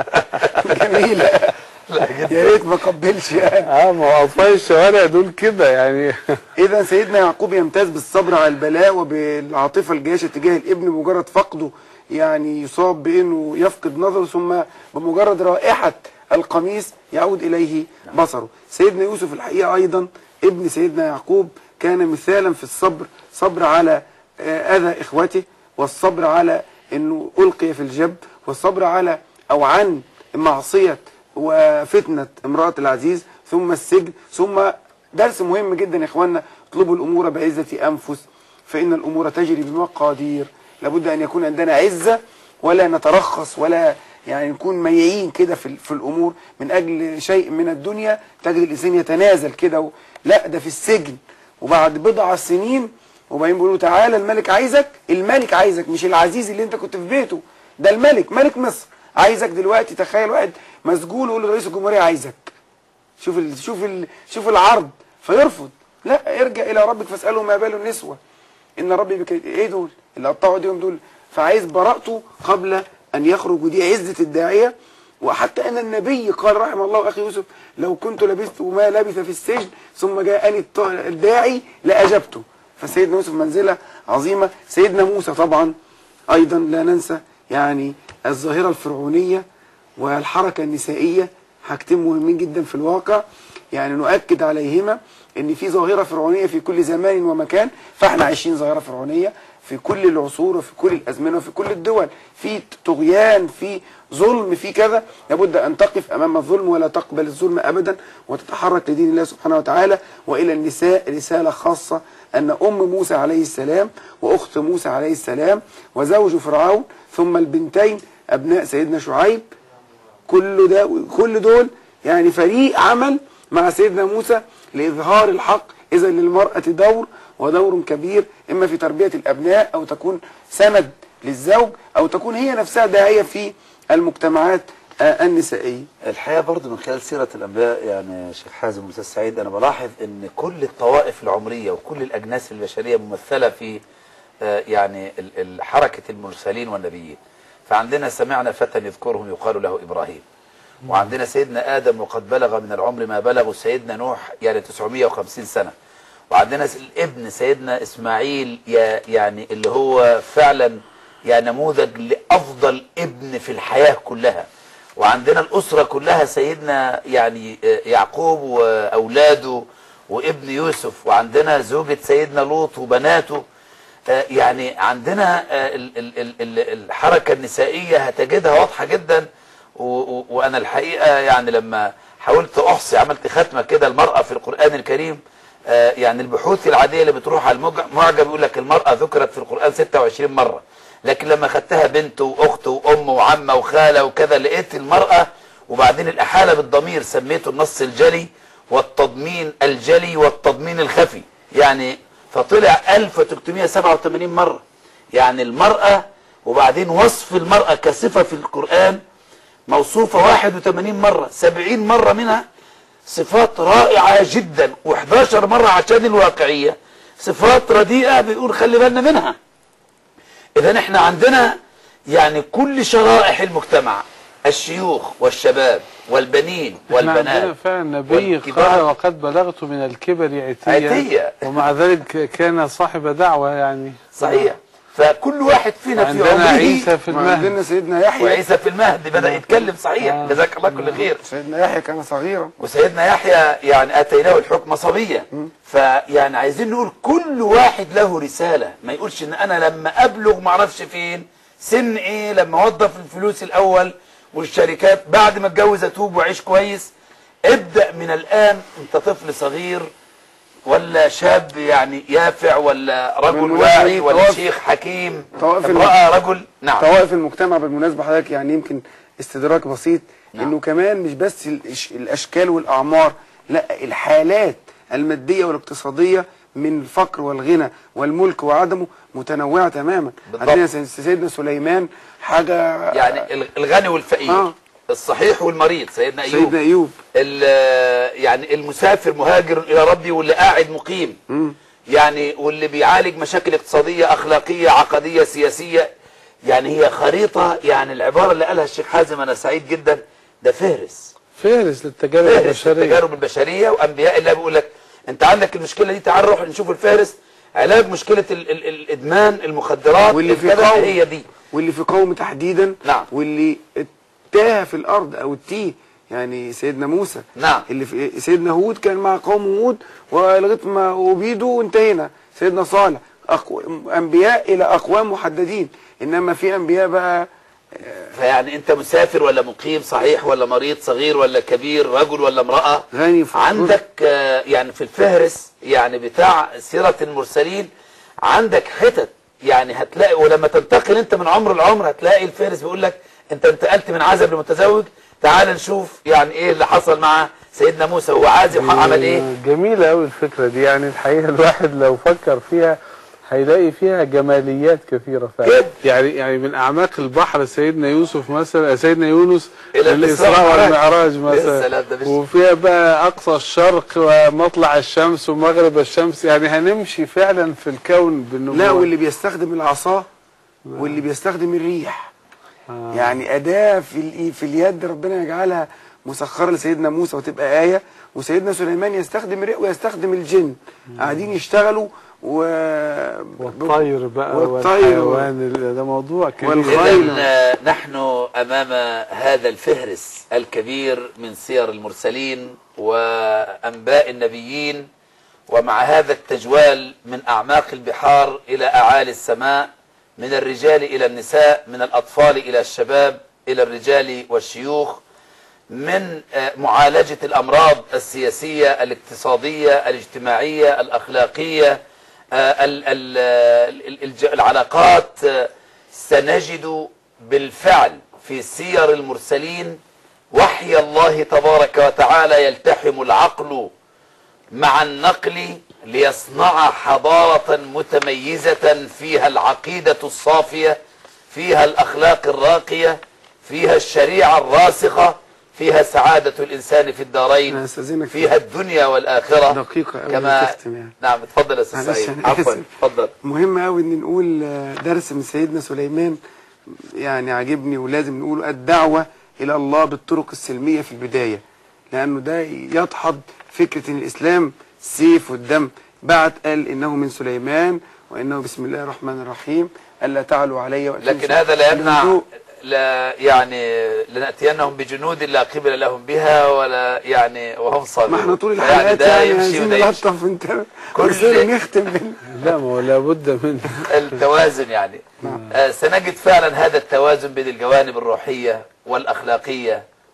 جميله. يا ريت ما قبلش يعني. اه ما هو اطفال الشوارع دول كده يعني. اذا سيدنا يعقوب يمتاز بالصبر على البلاء وبالعاطفه الجياشه تجاه الابن. بمجرد فقده يعني يصاب بانه يفقد نظره، ثم بمجرد رائحه القميص يعود اليه بصره. سيدنا يوسف الحقيقه ايضا ابن سيدنا يعقوب كان مثالا في الصبر، صبر على اذى اخوته، والصبر على انه القي في الجب، والصبر على او عن معصيه وفتنه امراه العزيز، ثم السجن، ثم درس مهم جدا يا اخواننا: اطلبوا الامور بعزه انفس فان الامور تجري بمقادير. لابد ان يكون عندنا عزه ولا نترخص ولا يعني نكون ميعين كده في في الامور من اجل شيء من الدنيا. تجد الانسان يتنازل كده و... لا ده في السجن وبعد بضع سنين وبعدين بيقولوا تعالى الملك عايزك. الملك عايزك مش العزيز اللي انت كنت في بيته، ده الملك ملك مصر عايزك دلوقتي. تخيل واحد مسجون ويقول لرئيس الجمهوريه عايزك. شوف ال... شوف ال... شوف العرض، فيرفض. لا ارجع الى ربك فاساله ما بال النسوه ان ربي بك. ايه دول اللي قطعوا ايديهم دول؟ فعايز براءته قبل ان يخرج، ودي عزه الداعيه. وحتى ان النبي قال رحم الله اخي يوسف: لو كنت لبثت ما لبث في السجن ثم جاءني الداعي لاجبته. فسيدنا يوسف منزله عظيمه. سيدنا موسى طبعا ايضا لا ننسى يعني الظاهره الفرعونيه والحركه النسائيه، حاجتين مهمين جدا في الواقع يعني نؤكد عليهما ان في ظاهره فرعونيه في كل زمان ومكان، فاحنا عايشين ظاهره فرعونيه في كل العصور وفي كل الازمنه وفي كل الدول. في طغيان، في ظلم، في كذا. لابد ان تقف امام الظلم ولا تقبل الظلم ابدا وتتحرك لدين الله سبحانه وتعالى. والى النساء رساله خاصه: ان ام موسى عليه السلام واخت موسى عليه السلام وزوج فرعون ثم البنتين ابناء سيدنا شعيب، كل ده كل دول يعني فريق عمل مع سيدنا موسى لاظهار الحق. اذا للمراه دور ودور كبير، اما في تربيه الابناء او تكون سند للزوج او تكون هي نفسها داعيه في المجتمعات النسائيه. الحقيقه برضو من خلال سيره الانبياء يعني شيخ حازم واستاذ سعيد، انا بلاحظ ان كل الطوائف العمريه وكل الاجناس البشريه ممثله في يعني حركه المرسلين والنبيين. فعندنا سمعنا فتى يذكرهم يقال له ابراهيم، وعندنا سيدنا ادم وقد بلغ من العمر ما بلغ، سيدنا نوح يعني تسعمائة وخمسين سنه، وعندنا الابن سيدنا اسماعيل يعني اللي هو فعلا يعني نموذج لافضل ابن في الحياه كلها، وعندنا الاسره كلها سيدنا يعني يعقوب واولاده وابن يوسف، وعندنا زوجة سيدنا لوط وبناته. يعني عندنا الحركه النسائيه هتجدها واضحه جدا. وانا الحقيقه يعني لما حاولت احصي، عملت ختمه كده المراه في القران الكريم. آه يعني البحوث العاديه اللي بتروح على المعجم يقول لك المراه ذكرت في القران ستة وعشرين مره، لكن لما خدتها بنت واخت وام وعمه وخاله وكذا لقيت المراه، وبعدين الاحاله بالضمير سميته النص الجلي والتضمين الجلي والتضمين الخفي، يعني فطلع ألف وثلاثمائة وسبعة وثمانين مره. يعني المراه، وبعدين وصف المراه كصفه في القران موصوفه واحد وثمانين مره، سبعين مره منها صفات رائعه جدا، و11 مره عشان الواقعيه صفات رديئه بيقول خلي بالنا منها. اذا احنا عندنا يعني كل شرائح المجتمع، الشيوخ والشباب والبنين احنا والبنات عندنا فعلا نبي والكبار. قال وقد بلغت من الكبر عتيا، عتية. ومع ذلك كان صاحب دعوة يعني. صحيح. فكل واحد فينا في عندنا عمره، عيسى في المهد، وعندنا سيدنا يحيى. وعيسى في المهد بدأ يتكلم. صحيح. آه. جزاك الله كل خير. سيدنا يحيى كان صغيرا. وسيدنا يحيى يعني اتيناه الحكم صبيا. فيعني عايزين نقول كل واحد له رساله، ما يقولش ان انا لما ابلغ ما اعرفش فين سن ايه، لما اوظف الفلوس الاول والشركات بعد ما اتجوز اتوب واعيش كويس. ابدا من الان، انت طفل صغير ولا شاب يعني يافع ولا رجل بالمناسبة واعي ولا طوائف- شيخ حكيم، طوائف امراه رجل. نعم. طوائف المجتمع بالمناسبه حضرتك يعني يمكن استدراك بسيط، نعم. انه كمان مش بس الإش- الاشكال والاعمار، لا الحالات الماديه والاقتصاديه من الفقر والغنى والملك وعدمه متنوعه تماما. بالضبط. عندنا سي- سيدنا سليمان حاجه يعني الغني والفقير، آه. الصحيح والمريض سيدنا ايوب، سيدنا ايوب ال- يعني المسافر مهاجر الى ربي، واللي قاعد مقيم، مم. يعني واللي بيعالج مشاكل اقتصاديه اخلاقيه عقديه سياسيه. يعني هي خريطه، يعني العباره اللي قالها الشيخ حازم انا سعيد جدا، ده فهرس فهرس للتجارب فهرس البشرية. التجارب البشريه. وانبياء الله بيقول لك انت عندك المشكله دي، تعال نروح نشوف الفهرس، علاج مشكله ال ال الادمان المخدرات واللي في الكذا، قوم هي دي. واللي في قوم تحديدا، نعم. واللي تاه في الارض او التيه، يعني سيدنا موسى، نعم. اللي في سيدنا هود كان مع قوم هود ولغايه ما ابيدوا وانتهينا. سيدنا صالح، أقو... انبياء الى اقوام محددين، انما في انبياء بقى فيعني انت مسافر ولا مقيم، صحيح ولا مريض، صغير ولا كبير، رجل ولا امرأة، غني فقير. عندك آه، يعني في الفهرس يعني بتاع سيرة المرسلين عندك حتت، يعني هتلاقي، ولما تنتقل انت من عمر لعمر هتلاقي الفهرس بيقول لك انت انتقلت من عازب لمتزوج، تعال نشوف يعني ايه اللي حصل مع سيدنا موسى، هو عازب عمل ايه. جميلة قوي الفكرة دي، يعني الحقيقة الواحد لو فكر فيها هيلاقي فيها جماليات كثيرة فعلا. كده. يعني يعني من أعماق البحر سيدنا يوسف مثلا، سيدنا يونس إلى الإسراء الإسراء والمعراج يا مثلا، سلام، ده مش- وفيها بقى أقصى الشرق ومطلع الشمس ومغرب الشمس. يعني هنمشي فعلا في الكون بالنبوة. لا، واللي بيستخدم العصا واللي بيستخدم الريح، آه. يعني أداة في الإي- في اليد ربنا يجعلها مسخرة لسيدنا موسى وتبقى آية، وسيدنا سليمان يستخدم الريح ويستخدم الجن، قاعدين يشتغلوا و والطير بقى والطير والحيوان، ده موضوع كبير. والخيل. إذن نحن أمام هذا الفهرس الكبير من سير المرسلين وأنباء النبيين، ومع هذا التجوال من أعماق البحار إلى أعالي السماء، من الرجال إلى النساء، من الأطفال إلى الشباب، إلى الرجال والشيوخ، من معالجة الأمراض السياسية الاقتصادية الاجتماعية الأخلاقية، ال- ال- الج- العلاقات. سنجد بالفعل في سير المرسلين وحي الله تبارك وتعالى يلتحم العقل مع النقل ليصنع حضارة متميزة فيها العقيدة الصافية، فيها الأخلاق الراقية، فيها الشريعة الراسخة، فيها سعادة الإنسان في الدارين، أنا أستاذنك فيها الدنيا والآخرة. دقيقة أوي كما تختم يعني. نعم اتفضل يا أستاذ معلش سعيد. أنا عفوا آسف. اتفضل. مهم قوي ان نقول درس من سيدنا سليمان يعني عجبني، ولازم نقوله: الدعوة الى الله بالطرق السلمية في البداية، لانه ده يدحض فكرة ان الاسلام سيف والدم. بعد قال انه من سليمان وانه بسم الله الرحمن الرحيم الا تعلوا علي وأتوني لكن هذا لا يمنع، الهدوء. لا يعني لنأتينهم بجنود لا قبل لهم بها ولا يعني وهم صابرون. ما احنا طول يعني الحلقات ده يعني يمشي عايزين وده يمشي. نلطف انت كل- كل نختم بال... لا، ما هو لابد من التوازن يعني. آه سنجد فعلا هذا التوازن بين الجوانب الروحية والأخلاقية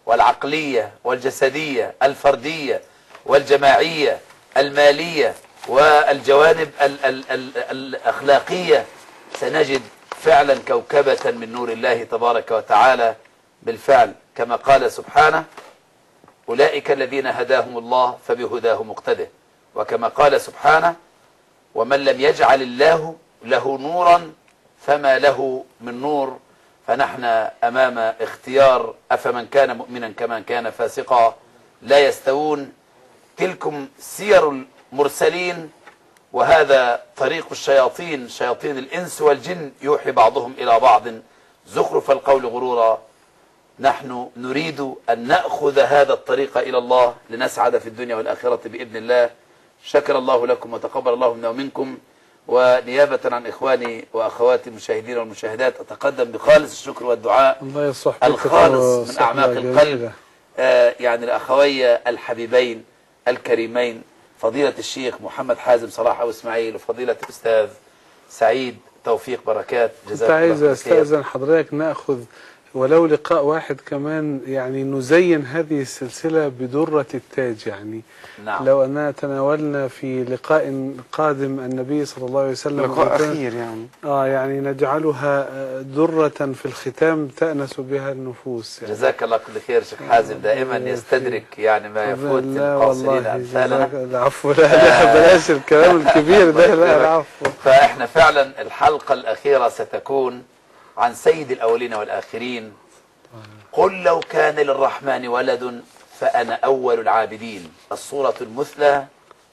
والعقلية والجسدية الفردية والجماعية المالية والجوانب ال ال ال الأخلاقية، سنجد فعلا كوكبة من نور الله تبارك وتعالى. بالفعل كما قال سبحانه: أولئك الذين هداهم الله فبهداه مقتده. وكما قال سبحانه: ومن لم يجعل الله له نورا فما له من نور. فنحن أمام اختيار: أفمن كان مؤمنا كمن كان فاسقا لا يستوون. تلكم سير المرسلين، وهذا طريق الشياطين، شياطين الإنس والجن، يوحي بعضهم إلى بعض زخرف القول غرورا. نحن نريد أن نأخذ هذا الطريق إلى الله لنسعد في الدنيا والآخرة بإذن الله. شكر الله لكم وتقبل الله منا ومنكم. ونيابة عن إخواني وأخواتي المشاهدين والمشاهدات، أتقدم بخالص الشكر والدعاء الله يصح الخالص من أعماق القلب جميلة. آه يعني الأخوية الحبيبين الكريمين، فضيلة الشيخ محمد حازم صلاح أبو إسماعيل وفضيلة الأستاذ سعيد توفيق بركات. جزاك الله عايز خير. أستأذن حضرتك نأخذ ولو لقاء واحد كمان، يعني نزين هذه السلسلة بدرة التاج. يعني نعم. لو أننا تناولنا في لقاء قادم النبي صلى الله عليه وسلم لقاء أخير يعني آه يعني نجعلها درة في الختام تأنس بها النفوس. يعني جزاك الله كل خير شيخ حازم، دائما يستدرك يعني ما يفوت القاصرين أمثالنا. العفو، لا لا بلاش الكلام الكبير ده، لا العفو. فإحنا فعلا الحلقة الأخيرة ستكون عن سيد الأولين والآخرين. قل لو كان للرحمن ولد فأنا أول العابدين. الصورة المثلى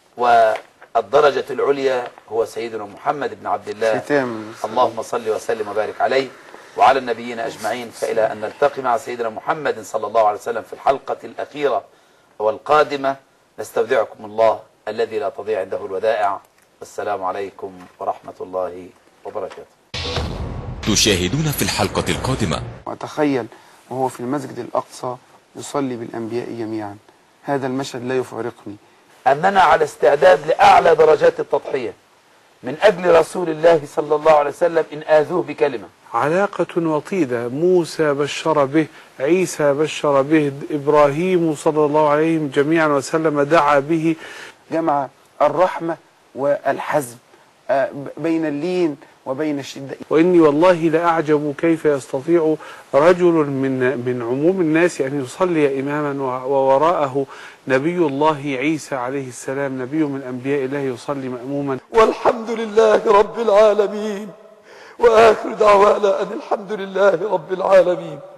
والدرجة العليا هو سيدنا محمد بن عبد الله. ختام. اللهم صل وسلم وبارك عليه وعلى النبيين أجمعين. فإلى أن نلتقي مع سيدنا محمد صلى الله عليه وسلم في الحلقة الأخيرة والقادمة، نستودعكم الله الذي لا تضيع عنده الودائع. والسلام عليكم ورحمة الله وبركاته. تشاهدون في الحلقة القادمة. وأتخيل وهو في المسجد الأقصى يصلي بالأنبياء جميعا. هذا المشهد لا يفارقني. أننا على استعداد لأعلى درجات التضحية من أجل رسول الله صلى الله عليه وسلم إن آذوه بكلمة. علاقة وطيدة، موسى بشر به، عيسى بشر به، إبراهيم صلى الله عليه جميعا وسلم دعا به. جمع الرحمة والحزم بين اللين وبين الشدة. وإني والله لأعجب كيف يستطيع رجل من من عموم الناس أن يصلي إماما ووراءه نبي الله عيسى عليه السلام، نبي من أنبياء الله، يصلي مأموما. والحمد لله رب العالمين، وآخر دعوانا أن الحمد لله رب العالمين.